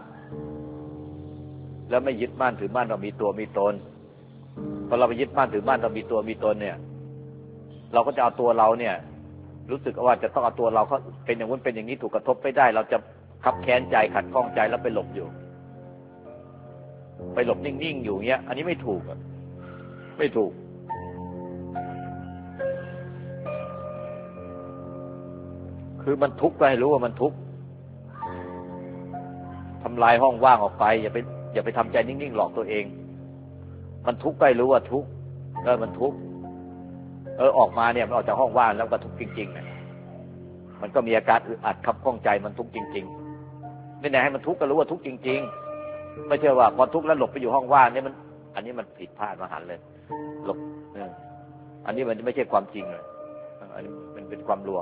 แล้วไม่ยึดมั่นถือมั่นเรามีตัวมีตนพอเราไปยึดมั่นถือมั่นเรามีตัวมีตนเนี่ยเราก็จะเอาตัวเราเนี่ยรู้สึกว่าจะต้องเอาตัวเราเขาเป็นอย่างนู้นเป็นอย่างนี้ถูกกระทบไม่ได้เราจะขับแค้นใจขัดข้องใจแล้วไปหลบอยู่ไปหลบนิ่งๆอยู่เงี้ยอันนี้ไม่ถูกไม่ถูกคือมันทุกข์ก็ให้รู้ว่ามันทุกข์ทำลายห้องว่างออกไปอย่าไปทำใจนิ่งๆหลอกตัวเองมันทุกข์ก็รู้ว่าทุกข์มันทุกข์ออกมาเนี่ยมันออกจากห้องว่างแล้วก็ทุกข์จริงๆเนี่ยมันก็มีอาการอึดอัดขับข้องใจมันทุกข์จริงๆไม่ไหนให้มันทุกข์ก็รู้ว่าทุกข์จริงๆไม่ใช่ว่าพอทุกข์แล้วหลบไปอยู่ห้องว่างเนี่ยมันอันนี้มันผิดพลาดมหันต์เลยหลบอันนี้มันไม่ใช่ความจริงเลยอันนี้มันเป็นความลวง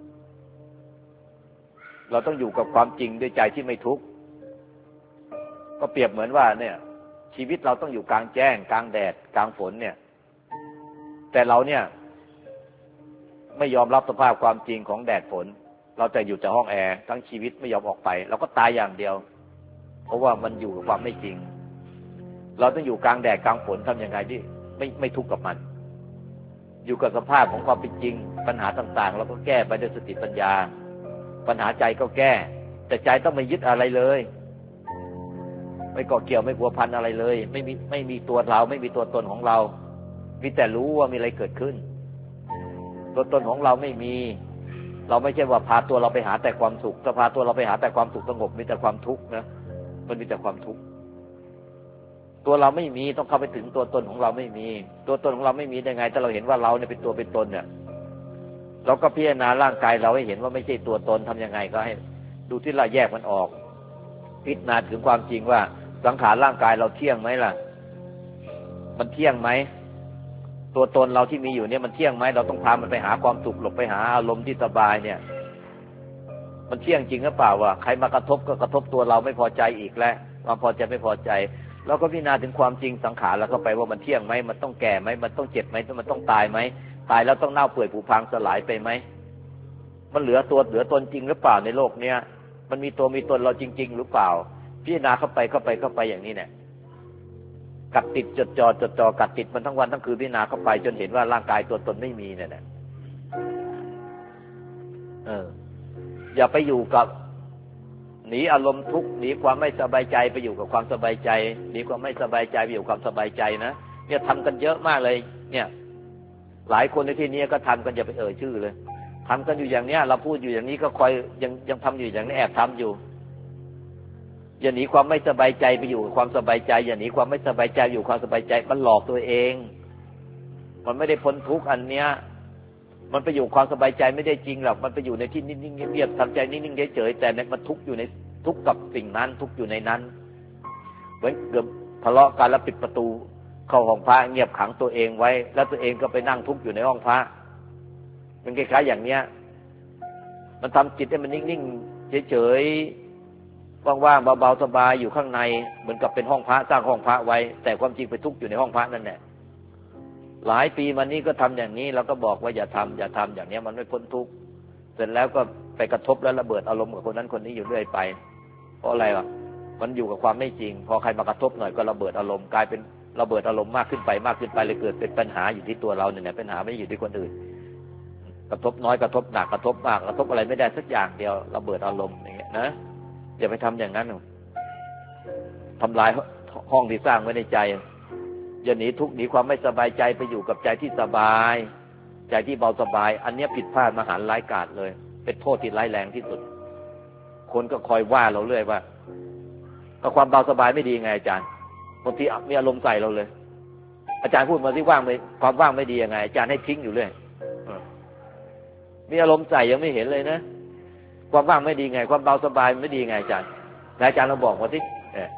เราต้องอยู่กับความจริงด้วยใจที่ไม่ทุกข์ก็เปรียบเหมือนว่าเนี่ยชีวิตเราต้องอยู่กลางแจ้งกลางแดดกลางฝนเนี่ยแต่เราเนี่ยไม่ยอมรับสภาพความจริงของแดดฝนเราจะอยู่แต่ห้องแอร์ทั้งชีวิตไม่ยอมออกไปเราก็ตายอย่างเดียวเพราะว่ามันอยู่กับความไม่จริงเราต้องอยู่กลางแดดกลางฝนทำยังไงที่ไม่ทุกข์กับมันอยู่กับสภาพของความเป็นจริงปัญหาต่างๆเราก็แก้ไปด้วยสติปัญญาปัญหาใจก็แก้แต่ใจต้องไม่ยึดอะไรเลยไม่เกาะเกี่ยวไม่ผัวพันอะไรเลยไม่มีตัวเราไม่มีตัวตนของเรามีแต่รู้ว่ามีอะไรเกิดขึ้นตัวตนของเราไม่มีเราไม่ใช่ว่าพาตัวเราไปหาแต่ความสุขถ้าพาตัวเราไปหาแต่ความสุขสงบมีแต่ความทุกข์นะมันมีแต่ความทุกข์ตัวเราไม่มีต้องเข้าไปถึงตัวตนของเราไม่มีตัวตนของเราไม่มีได้ไงถ้าเราเห็นว่าเราเนี่ยเป็นตัวเป็นตนเนี่ยเราก็พิจารณาร่างกายเราให้เห็นว่าไม่ใช่ตัวตนทำยังไงก็ให้ดูที่ละแยกมันออกพิจารณาถึงความจริงว่าสังขารร่างกายเราเที่ยงไหมล่ะมันเที่ยงไหมตัวตนเราที่มีอยู่เนี่ยมันเที่ยงไหมเราต้องพามันไปหาความสุขหลบไปหาอารมณ์ที่สบายเนี่ยมันเที่ยงจริงหรือเปล่าว่าใครมากระทบก็กระทบตัวเราไม่พอใจอีกแล้วความพอใจไม่พอใจเราก็พิจารณาถึงความจริงสังขารแล้วก็ไปว่ามันเที่ยงไหมมันต้องแก่ไหมมันต้องเจ็บไหมมันต้องตายไหมตายแล้วต้องเน่าเปื่อยผุพังสลายไปไหมมันเหลือตัวเหลือตนจริงหรือเปล่าในโลกเนี้ยมันมีตัวมีตนเราจริงๆหรือเปล่าพิจารณาเข้าไปอย่างนี้เนี่ยกัดติดจดจ่อกัดติดมันทั้งวันทั้งคืนพิจารณาเข้าไปจนเห็นว่าร่างกายตัวตนไม่มีเนี่ยอย่าไปอยู่กับหนีอารมณ์ทุกข์หนีความไม่สบายใจไปอยู่กับความสบายใจหนีความไม่สบายใจไปอยู่กับความสบายใจนะเนี่ยทำกันเยอะมากเลยเนี่ยหลายคนในที่นี้ก็ทำกันอย่าไปชื่อเลยทำกันอยู่อย่างเนี้ยเราพูดอยู่อย่างนี้ก็คอยยังทำอยู่อย่างนี้แอบทำอยู่อย่าหนีความไม่สบายใจไปอยู่กับความสบายใจอย่าหนีความไม่สบายใจอยู่ความสบายใจมันหลอกตัวเองมันไม่ได้พ้นทุกข์อันเนี้ยมันไปอยู่ความสบายใจไม่ได้จริงหรอกมันไปอยู่ในที่นิ่งๆเงียบๆทำใจนิ่งๆเฉยๆแต่ในมันทุกข์อยู่ในทุกข์กับสิ่งนั้นทุกข์อยู่ในนั้นเหมือนเกือบทะเลาะกันแล้วปิดประตูเข้าห้องพระเงียบขังตัวเองไว้แล้วตัวเองก็ไปนั่งทุกข์อยู่ในห้องพระมันคล้ายๆอย่างเนี้ยมันทำจิตให้มันนิ่งๆเฉยๆว่างๆเบาๆสบายอยู่ข้างในเหมือนกับเป็นห้องพระสร้างห้องพระไว้แต่ความจริงไปทุกข์อยู่ในห้องพระนั่นแหละหลายปีมานี้ก็ทำอย่างนี้แล้วก็บอกว่าอย่าทำอย่างนี้มันไม่พ้นทุกข์เสร็จแล้วก็ไปกระทบแล้วระเบิดอารมณ์กับคนนั้นคนนี้อยู่เรื่อยไปเพราะอะไรวะมันอยู่กับความไม่จริงพอใครมากระทบหน่อยก็ระเบิดอารมณ์กลายเป็นระเบิดอารมณ์มากขึ้นไปเลยเกิดเป็นปัญหาอยู่ที่ตัวเราเนี่ยปัญหาไม่ได้อยู่ที่คนอื่นกระทบน้อยกระทบหนักกระทบมากกระทบอะไรไม่ได้สักอย่างเดียวระเบิดอารมณ์อย่างเงี้ยนะอย่าไปทำอย่างนั้นทำลายห้องที่สร้างไว้ในใจอย่าหนีทุกข์หนีความไม่สบายใจไปอยู่กับใจที่สบายใจที่เบาสบายอันนี้ผิดพลาดมหันต์ร้ายกาจเลยเป็นโทษที่ร้ายแรงที่สุดคนก็คอยว่าเราเรื่อยว่าความเบาสบายไม่ดีไงอาจารย์บางทีมีอารมณ์ใส่เราเลยอาจารย์พูดมาที่ว่างไม่ความว่างไม่ดียังไงอาจารย์ให้ทิ้งอยู่เรื่อยมีอารมณ์ใส่ยังไม่เห็นเลยนะความว่างไม่ดีไงความเบาสบายไม่ดีไงอาจารย์อาจารย์เราบอกมาที่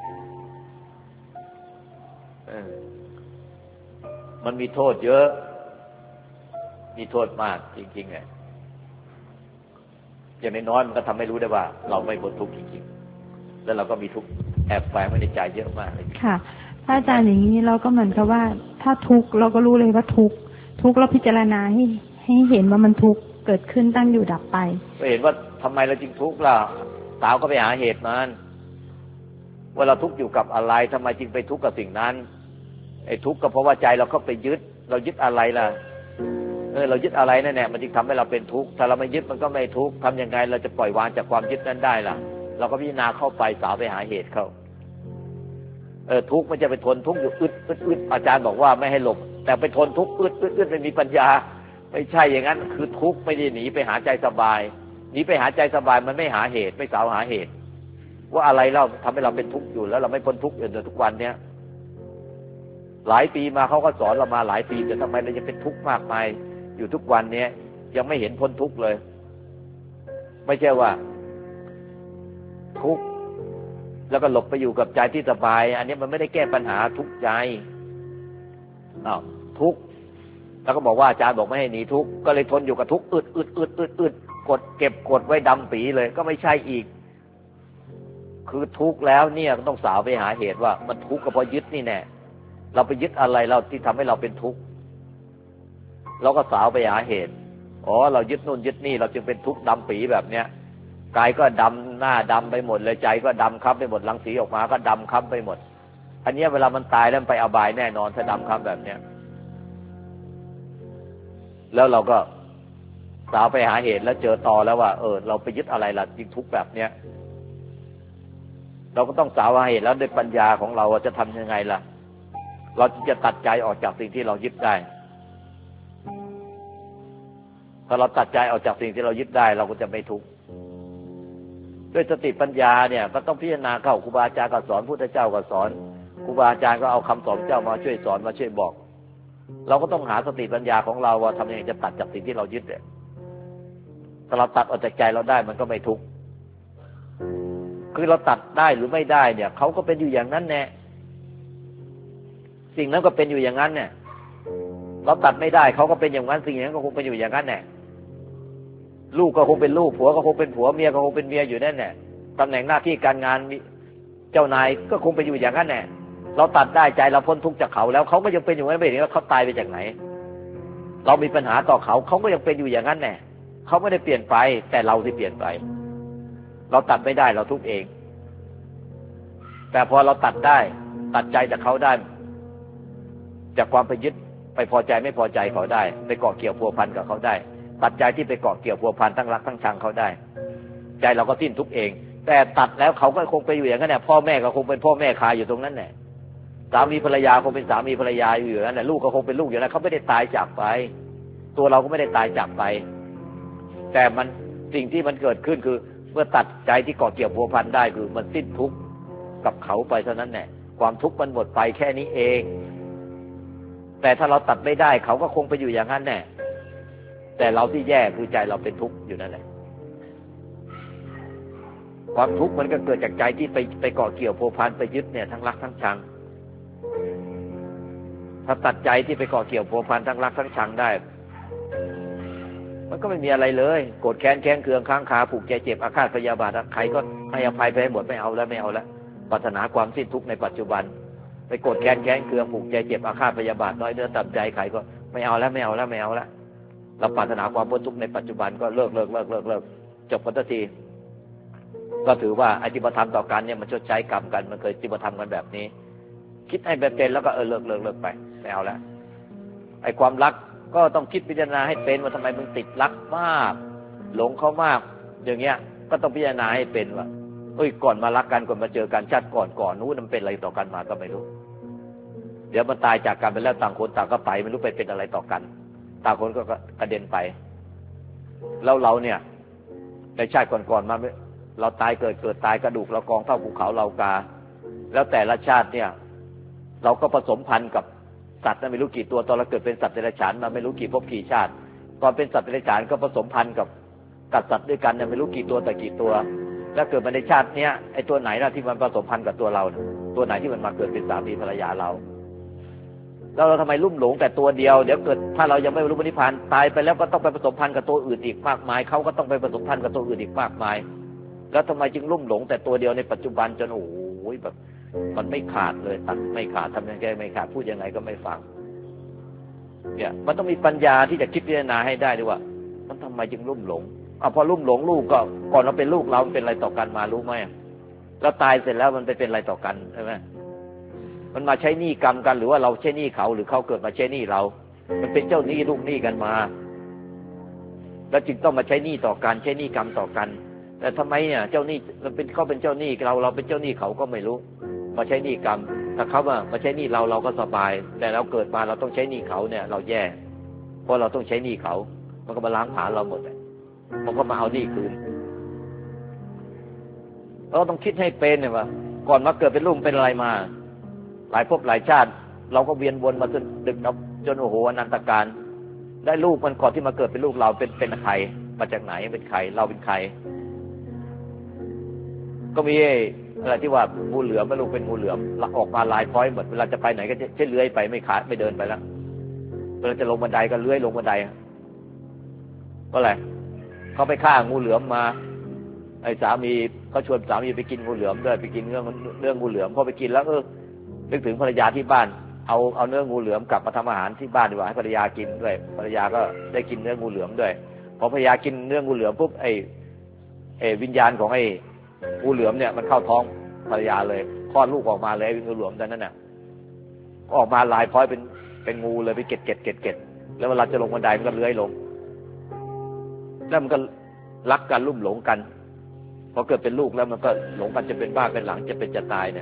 มันมีโทษเยอะมีโทษมากจริงๆไงอย่างน้อยๆมันก็ทำให้รู้ได้ว่าเราไม่พ้นทุกข์จริงๆแล้วเราก็มีทุกข์แอบแฝงไว้ในใจเยอะมากเลยค่ะถ้าอาจารย์อย่างนี้เราก็เหมือนกับว่าถ้าทุกข์เราก็รู้เลยว่าทุกข์เราพิจารณาให้เห็นว่ามันทุกข์เกิดขึ้นตั้งอยู่ดับไปก็เห็นว่าทำไมเราจึงทุกข์ล่ะสาวก็ไปหาเหตุมันว่าเราทุกข์อยู่กับอะไรทำไมจึงไปทุกข์กับสิ่งนั้นไอ้ทุกข์ก็เพราะว่าใจเราเข้าไปยึดเรายึดอะไรล่ะเรายึดอะไรนั่นแหละมันจึงทำให้เราเป็นทุกข์ถ้าเราไม่ยึดมันก็ไม่ทุกข์ทำยังไงเราจะปล่อยวางจากความยึดนั้นได้ล่ะเราก็พิจารณาเข้าไปสาวไปหาเหตุเข้าทุกข์มันจะไปทนทุกข์อยู่อึดอาจารย์บอกว่าไม่ให้หลบแต่ไปทนทุกข์อึดไม่มีปัญญาไม่ใช่อย่างนั้นคือทุกข์ไม่ได้หนีไปหาใจสบายหนีไปหาใจสบายมันไม่หาเหตุไม่สาวหาเหตุว่าอะไรเราทำให้เราเป็นทุกข์อยู่แล้วเราไม่พ้นทุกข์อยู่ในทุกวันเนี้ยหลายปีมาเขาก็สอนเรามาหลายปีแต่ทำไมเราจะเป็นทุกข์มากมายอยู่ทุกวันนี้ยังไม่เห็นพ้นทุกข์เลยไม่ใช่ว่าทุกข์แล้วก็หลบไปอยู่กับใจที่สบายอันนี้มันไม่ได้แก้ปัญหาทุกข์ใจทุกข์แล้วก็บอกว่าอาจารย์บอกไม่ให้หนีทุกข์ก็เลยทนอยู่กับทุกข์อึดกดเก็บกดไว้ดำปีเลยก็ไม่ใช่อีกคือทุกข์แล้วเนี่ยต้องสาวไปหาเหตุว่ามันทุกข์ก็เพราะยึดนี่แน่เราไปยึดอะไรเราที่ทำให้เราเป็นทุกข์เราก็สาวไปหาเหตุเรายึดนู่นยึดนี่เราจึงเป็นทุกข์ดำปีแบบเนี้ยกายก็ดำหน้าดำไปหมดเลยใจก็ดำค้ำไปหมดรังสีออกมาก็ดำค้ำไปหมดอันนี้เวลามันตายแล้วมันไปอบายแน่นอนถ้าดำค้ำแบบเนี้ยแล้วเราก็สาวไปหาเหตุแล้วเจอตอแล้วว่าเราไปยึดอะไรล่ะจึงทุกข์แบบเนี้ยเราก็ต้องสาวหาเหตุแล้วด้วยปัญญาของเราจะทำยังไงล่ะเราจะตัดใจออกจากสิ่งที่เรายึดได้ถ้าเราตัดใจออกจากสิ่งที่เรายึดได้เราก็จะไม่ทุกข์ด้วยสติปัญญาเนี่ยก็ต้องพิจารณาเข้าครูบาอาจารย์ก็สอนพุทธเจ้าก็สอนครูบาอาจารย์ก็เอาคำสอนเจ้ามาช่วยสอนมาช่วยบอกเราก็ต้องหาสติปัญญาของเราว่าทำยังไงจะตัดจากสิ่งที่เรายึดเนี่ยถ้าเราตัดออกจากใจเราได้มันก็ไม่ทุกข์คือเราตัดได้หรือไม่ได้เนี่ยเขาก็เป็นอยู่อย่างนั้นแน่สิ่งนั้นก็เป็นอยู่อย่างนั้นเนี่ยเราตัดไม่ได้เขาก็เป็นอย่างนั้นสิ่งนั้นก็คงเป็นอยู่อย่างนั้นแน่ลูกก็คงเป็นลูกผัวก็คงเป็นผัวเมียก็คงเป็นเมียอยู่นั่นแหละตำแหน่งหน้าที่การงานเจ้านายก็คงเป็นอยู่อย่างนั้นแหละเราตัดได้ใจเราพ้นทุกข์จากเขาแล้วเขาก็ยังเป็นอยู่อย่างนั้นไม่เห็นว่าเขาตายไปจากไหนเรามีปัญหาต่อเขาเขาก็ยังเป็นอยู่อย่างนั้นแน่เขาไม่ได้เปลี่ยนไปแต่เราที่เปลี่ยนไปเราตัดไม่ได้เราทุกข์เองแต่พอเราตัดได้ตัดใจจากเขาได้จากความไปยึดไปพอใจไม่พอใจเขาได้ไปเกาะเกี่ยวพัวพันกับเขาได้ตัดใจที่ไปเกาะเกี่ยวพัวพันทั้งรักทั้งชังเขาได้ใจเราก็สิ้นทุกข์เองแต่ตัดแล้วเขาก็คงไปอยู่อย่างนั้นแหละพ่อแม่ก็คงเป็นพ่อแม่คาอยู่ตรงนั้นแหละสามีภรรยาคงเป็นสามีภรรยาอยู่อย่างนั้นแหละลูกก็คงเป็นลูกอย่างนั้นเขาไม่ได้ตายจากไปตัวเราก็ไม่ได้ตายจากไปแต่มันสิ่งที่มันเกิดขึ้นคือเมื่อตัดใจที่เกาะเกี่ยวพัวพันได้คือมันสิ้นทุกข์กับเขาไปเท่านั้นแหละความทุกข์มันหมดไปแค่นี้เองแต่ถ้าเราตัดไม่ได้เขาก็คงไปอยู่อย่างนั้นแน่แต่เราที่แย่คือใจเราเป็นทุกข์อยู่นั่นแหละความทุกข์มันก็เกิดจากใจที่ไปเกาะเกี่ยวพัวพันไปยึดเนี่ยทั้งรักทั้งชังถ้าตัดใจที่ไปเกาะเกี่ยวพัวพันทั้งรักทั้งชังได้มันก็ไม่มีอะไรเลยโกรธแค้นเคืองค้างคาผูกใจเจ็บอาฆาตพยาบาทใครก็ให้อภัยไปหมดไม่เอาแล้วปรารถนาความสิ้นทุกข์ในปัจจุบันไปโกรธแค้นเคืองผูกใจเจ็บอาฆาตพยาบาทน้อยเนื้อต่ำใจใครก็ไม่เอาแล้วเราปรารถนาความพ้นทุกข์ในปัจจุบันก็เลิกจบกันทันทีก็ถือว่าอธิปธรรมต่อกันเนี่ยมันชดใช้กรรมกันมันเคยปฏิบัติธรรมกันแบบนี้คิดให้เป็นแล้วก็เลิกไปไม่เอาแล้วไอ้ความรักก็ต้องคิดพิจารณาให้เป็นว่าทำไมมึงติดรักมากหลงเขามากอย่างเงี้ยก็ต้องพิจารณาให้เป็นว่าก่อนมารักกันก่อนมาเจอกันชาติก่อนนู้นมันเป็นอะไรต่อกันมาก็ไม่รู้เดี๋ยวมันตายจากกันไปแล้วต่างคนต่างก็ไปไม่รู้ไปเป็นอะไรต่อกันต่างคนก็กระเด็นไปแล้วเราเนี่ยในชาติก่อนมาเราตายเกิดตายกระดูกเรากองเท่าภูเขาเรากาแล้วแต่ละชาติเนี่ยเราก็ผสมพันธุ์กับสัตว์นั้นไม่รู้กี่ตัวตอนเราเกิดเป็นสัตว์เดรัจฉานมาไม่รู้กี่ภพกี่ชาติตอนเป็นสัตว์เดรัจฉานก็ผสมพันธุ์กับสัตว์ด้วยกันเนี่ยไม่รู้กี่ตัวแต่กี่ตัวแล้วเกิดมาในชาติเนี้ยไอ้ตัวไหนนะที่มันผสมพันธุ์กับตัวเราตัวไหนที่มันมาเกิดเป็นสามีภรรยาเราแล้วเราทำไมลุ่มหลงแต่ตัวเดียวเดี๋ยวเกิดถ้าเรายังไม่รู้นิพพานตายไปแล้วก็ต้องไปผสมพันธุ์กับตัวอื่นอีกมากมายเขาก็ต้องไปผสมพันธุ์กับตัวอื่นอีกมากมายแล้วทำไมจึงลุ่มหลงแต่ตัวเดียวในปัจจุบันจนโอ้โหแบบมันไม่ขาดเลยตัดไม่ขาดทำยังไงไม่ขาดพูดยังไงก็ไม่ฟังเนี่ยมันต้องมีปัญญาที่จะคิดพิจารณาให้ได้ด้วยว่ามันทำไมจึงลุ่มหลงพอลุ่มหลงลูกก็ก่อนเราเป็นลูกเราเป็นอะไรต่อกันมารู้ไหมแล้วตายเสร็จแล้วมันไปเป็นอะไรต่อกันใช่ไหมมันมาใช้หนี้กรรมกันหรือว่าเราใช้หนี้เขาหรือเขาเกิดมาใช้หนี้เรามันเป็นเจ้าหนี้ลูกหนี้กันมาแล้วจึงต้องมาใช้หนี้ต่อกันใช้หนี้กรรมต่อกันแต่ทำไมเนี่ยเจ้าหนี้มันเป็นเขาเป็นเจ้าหนี้เราเป็นเจ้าหนี้เขาก็ไม่รู้มาใช้หนี้กรรมถ้าเขามาใช้หนี้เราก็สบายแต่เราเกิดมาเราต้องใช้หนี้เขาเนี่ยเราแย่เพราะเราต้องใช้หนี้เขามันก็มาล้างผลาญเราหมดมันก็มาเอาหนี้คืนเราต้องคิดให้เป็นเนี่ยว่าก่อนมาเกิดเป็นลูกเป็นอะไรมาหลายภพหลายชาติเราก็เวียนวนมาจนดึกจนโอ้โหอนันตการได้ลูกมันก่อนที่มาเกิดเป็นลูกเราเป็นใครมาจากไหนเป็นใครเราเป็นใครก็มีอะไรที่ว่างูเหลือมไม่รู้เป็นงูเหลือมออกมาลายพร้อยหมดเวลาจะไปไหนก็จะเลื้อยไปไม่ขาดไม่เดินไปแล้วเวลาจะลงบันไดก็เลื้อยลงบันไดก็อะไรเขาไปฆ่างูเหลือมมาไอ้สามีเขาชวนสามีไปกินงูเหลือมด้วยไปกินเนื้องูเหลือมพอไปกินแล้วนึกถึงภรรยาที่บ้านเอาเนื้องูเหลือมกลับมาทำอาหารที่บ้านดีกว่าให้ภรรยากินด้วยภรรยาก็ได้กินเนื้องูเหลือมด้วยพอภรรยากินเนื้องูเหลือมปุ๊บไอ้วิญญาณของไอ้งูเหลือมเนี่ยมันเข้าท้องภรรยาเลยคลอดลูกออกมาเลยงูเหลือมตอนนั้นน่ะออกมาลายพร้อยเป็นงูเลยไปเก็ดแล้วเวลาจะลงบันไดมันก็เลื้อยลงแล้วมันก็รักกันลุ่มหลงกันพอเกิดเป็นลูกแล้วมันก็หลงกันจะเป็นบ้าเป็นหลังจะเป็นจะตายเนี่ย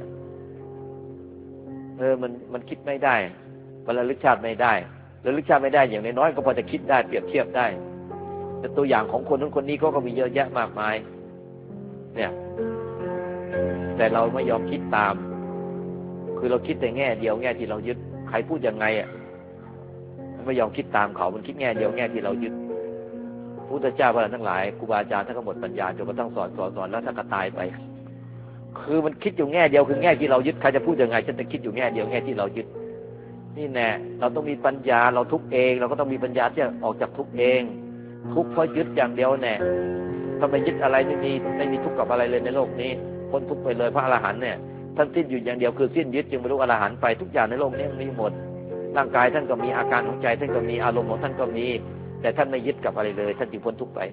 มันคิดไม่ได้ระลึกชาติไม่ได้ระลึกชาติไม่ได้อย่างน้อยๆก็พอจะคิดได้เปรียบเทียบได้แต่ตัวอย่างของคนนั้นคนนี้ก็มีเยอะแยะมากมายเนี่ยแต่เราไม่ยอมคิดตามคือเราคิดแต่แง่เดียวแง่ที่เรายึดใครพูดยังไงไม่ยอมคิดตามเขามันคิดแง่เดียวแง่ที่เรายึดพุทธเจ้าพระทั้งหลายครูบาอาจารย์ท่านก็หมดปัญญาจนกระทั่งสอนแล้วท่านก็ตายไปคือมันคิดอยู่แง่เดียวคือแง่ที่เรายึดใครจะพูดยังไงฉันจะคิดอยู่แง่เดียวแง่ที่เรายึดนี่แน่เราต้องมีปัญญาเราทุกข์เองเราก็ต้องมีปัญญาที่จะออกจากทุกข์เองทุกข์เพราะยึดอย่างเดียวแน่ถ้าไม่ยึดอะไรไม่มีทุกข์กับอะไรเลยในโลกนี้พ้นทุกข์ไปเลยพระอรหันต์เนี่ยท่านสิ้นอยู่อย่างเดียวคือสิ้นยึดจึงบรรลุอรหันต์ไปทุกอย่างในโลกนี้มีหมดร่างกายท่านก็มีอาการของใจท่านก็มีอารมณ์ของท่านก็มีแต่ท่านไม่ยึดกับอะไรเลยท่านจึงพ้นทุกข์ไป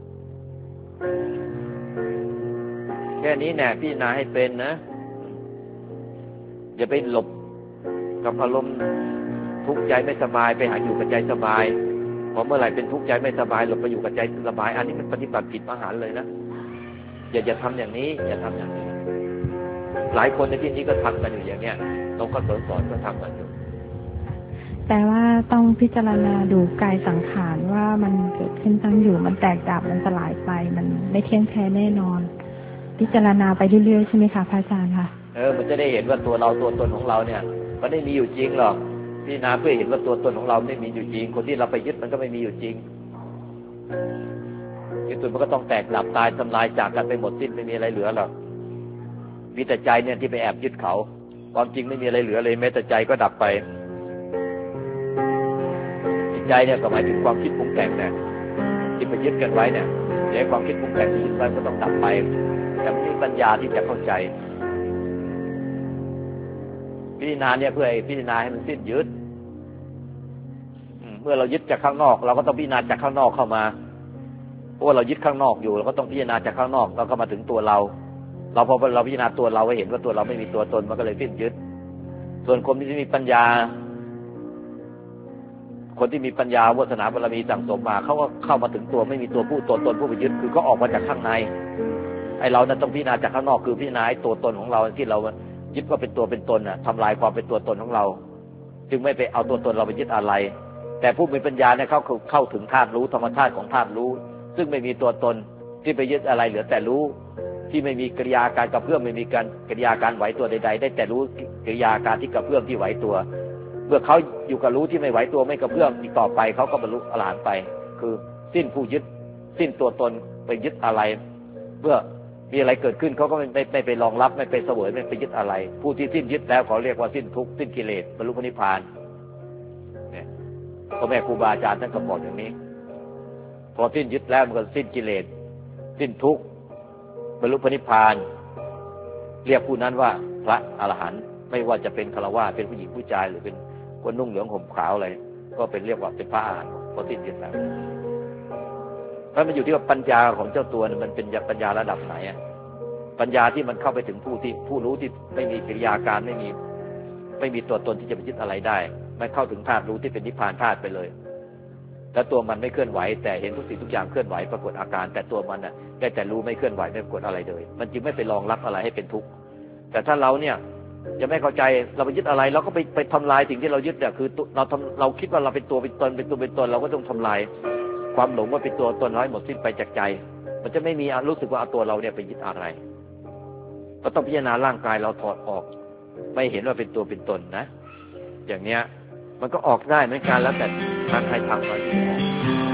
แค่นี้แน่พิจารณาให้เป็นนะอย่าไปหลบกับอารมณ์ทุกข์ใจไม่สบายไปหาอยู่กับใจสบายพอเมื่อไหร่เป็นทุกข์ใจไม่สบายหลบไปอยู่กับใจสบายอันนี้มันปฏิบัติผิดมหันต์เลยนะอย่าทำอย่างนี้อย่าทำอย่างนี้หลายคนในที่นี้ก็ทำกันอยู่อย่างเนี้ยเราก็สอนก็ทำกันอยู่แต่ว่าต้องพิจารณาดูกายสังขารว่ามันเกิดขึ้นตั้งอยู่มันแตกดับมันสลายไปมันไม่เที่ยงแท้แน่นอนพิจารณาไปเรื่อยๆใช่ไหมคะพระอาจารย์คะมันจะได้เห็นว่าตัวเราตัวตนของเราเนี่ยมันไม่มีอยู่จริงหรอกพิจารณาเพื่อเห็นว่าตัวตนของเราไม่มีอยู่จริงคนที่เราไปยึดมันก็ไม่มีอยู่จริงที่สุดมันก็ต้องแตกดับตายทำลายจากกันไปหมดสิ้นไม่มีอะไรเหลือหรอกมีแต่ใจเนี่ยที่ไปแอบยึดเขาความจริงไม่มีอะไรเหลือเลยแม้แต่ใจก็ดับไปใจเนี่ยก็หมายถึงความคิดปรุงแต่งเนี่ยที่ไปยึดกันไว้เนี่ยเดี๋ยวความคิดปรุงแต่งที่ยึดไว้ก็ต้องดับไปแต่มีปัญญาที่จะเข้าใจพิจารณาเนี่ยเพื่อพิจารณาให้มันสิ้นยึดเมื่อเรายึดจากข้างนอกเราก็ต้องพิจารณาจากข้างนอกเข้ามาเพราะว่าเรายึดข้างนอกอยู่เราก็ต้องพิจารณาจากข้างนอกเราก็มาถึงตัวเราพอเราพิจารณาตัวเราให้เห็นว่าตัวเราไม่มีตัวตนมันก็เลยสิ้นยึดส่วนคนที่มีปัญญาคนที่มีปัญญาวาสนาบารมีสั่งสมมาเขาก็เข้ามาถึงตัวไม่มีตัวผู้ตนผู้ไปยึดคือเขาออกมาจากข้างในไอ้เรานั้นต้องพิจารณาจากข้างนอกคือพิจารณาตัวตนของเราที่เรายึดว่าเป็นตัวเป็นตนน่ะทำลายความเป็นตัวตนของเราจึงไม่ไปเอาตัวตนเราไปยึดอะไรแต่ผู้มีปัญญาเนี่ยเข้าถึงธาตุรู้ธรรมชาติของธาตุรู้ซึ่งไม่มีตัวตนที่ไปยึดอะไรเหลือแต่รู้ที่ไม่มีกิริยาการกระเพื่อมไม่มีการกิริยาการไหวตัวใดๆได้แต่รู้กิริยาการที่กระเพื่อมที่ไหวตัวเมื่อเขาอยู่กับรู้ที่ไม่ไหวตัวไม่กระเพื่อมอีกต่อไปเขาก็บรรลุอรหันต์ไปคือสิ้นผู้ยึดสิ้นตัวตนไปยึดอะไรเมื่อมีอะไรเกิดขึ้นเขาก็ไม่ไปรองรับไม่ไปเสวยไม่ไปยึดอะไรผู้ที่สิ้นยึดแล้วเขาเรียกว่าสิ้นทุกข์สิ้นกิเลสบรรลุพระนิพพานเนี่ยพ่อแม่ครูบาอาจารย์ท่านก็บอกอย่างนี้พอสิ้นยึดแล้วมันก็สิ้นกิเลสสิ้นทุกข์บรรลุพระนิพพานเรียกผู้นั้นว่าพระอรหันต์ไม่ว่าจะเป็นฆราวาสเป็นผู้หญิงผู้ชายหรือเป็นคนนุ่งเหลืองห่มขาวอะไรก็เป็นเรียกว่าเป็นพระอรหันต์พอสิ้นยึดแล้วเพราะมันอยู่ที่ว่าปัญญาของเจ้าตัวมันเป็นปัญญาระดับไหนปัญญาที่มันเข้าไปถึงผู้รู้ที่ไม่มีกิริยาการไม่มีตัวตนที่จะไปยึดอะไรได้มันเข้าถึงธาตุรู้ที่เป็นนิพพานธาตุไปเลยแล้วตัวมันไม่เคลื่อนไหวแต่เห็นทุกสิ่งทุกอย่างเคลื่อนไหวปรากฏอาการแต่ตัวมันน่ะได้แต่รู้ไม่เคลื่อนไหวไม่ปรากฏอะไรเลยมันจึงไม่ไปรองรับอะไรให้เป็นทุกข์แต่ถ้าเราเนี่ยจะไม่เข้าใจเราไปยึดอะไรเราก็ไปทำลายสิ่งที่เรายึดเนี่ยคือเราคิดว่าเราเป็นตัวเป็นตนเราก็ต้องทำลายความหลงว่าเป็นตัวตนน้อยหมดสิ้นไปจากใจมันจะไม่มีรู้สึกว่าเอาตัวเราเนี่ยไปยึดอะไรก็ต้องพิจารณาร่างกายเราถอดออกไม่เห็นว่าเป็นตัวเป็นตนนะอย่างเนี้ยมันก็ออกได้เหมือนกันแล้วแต่ทางใครทางมัน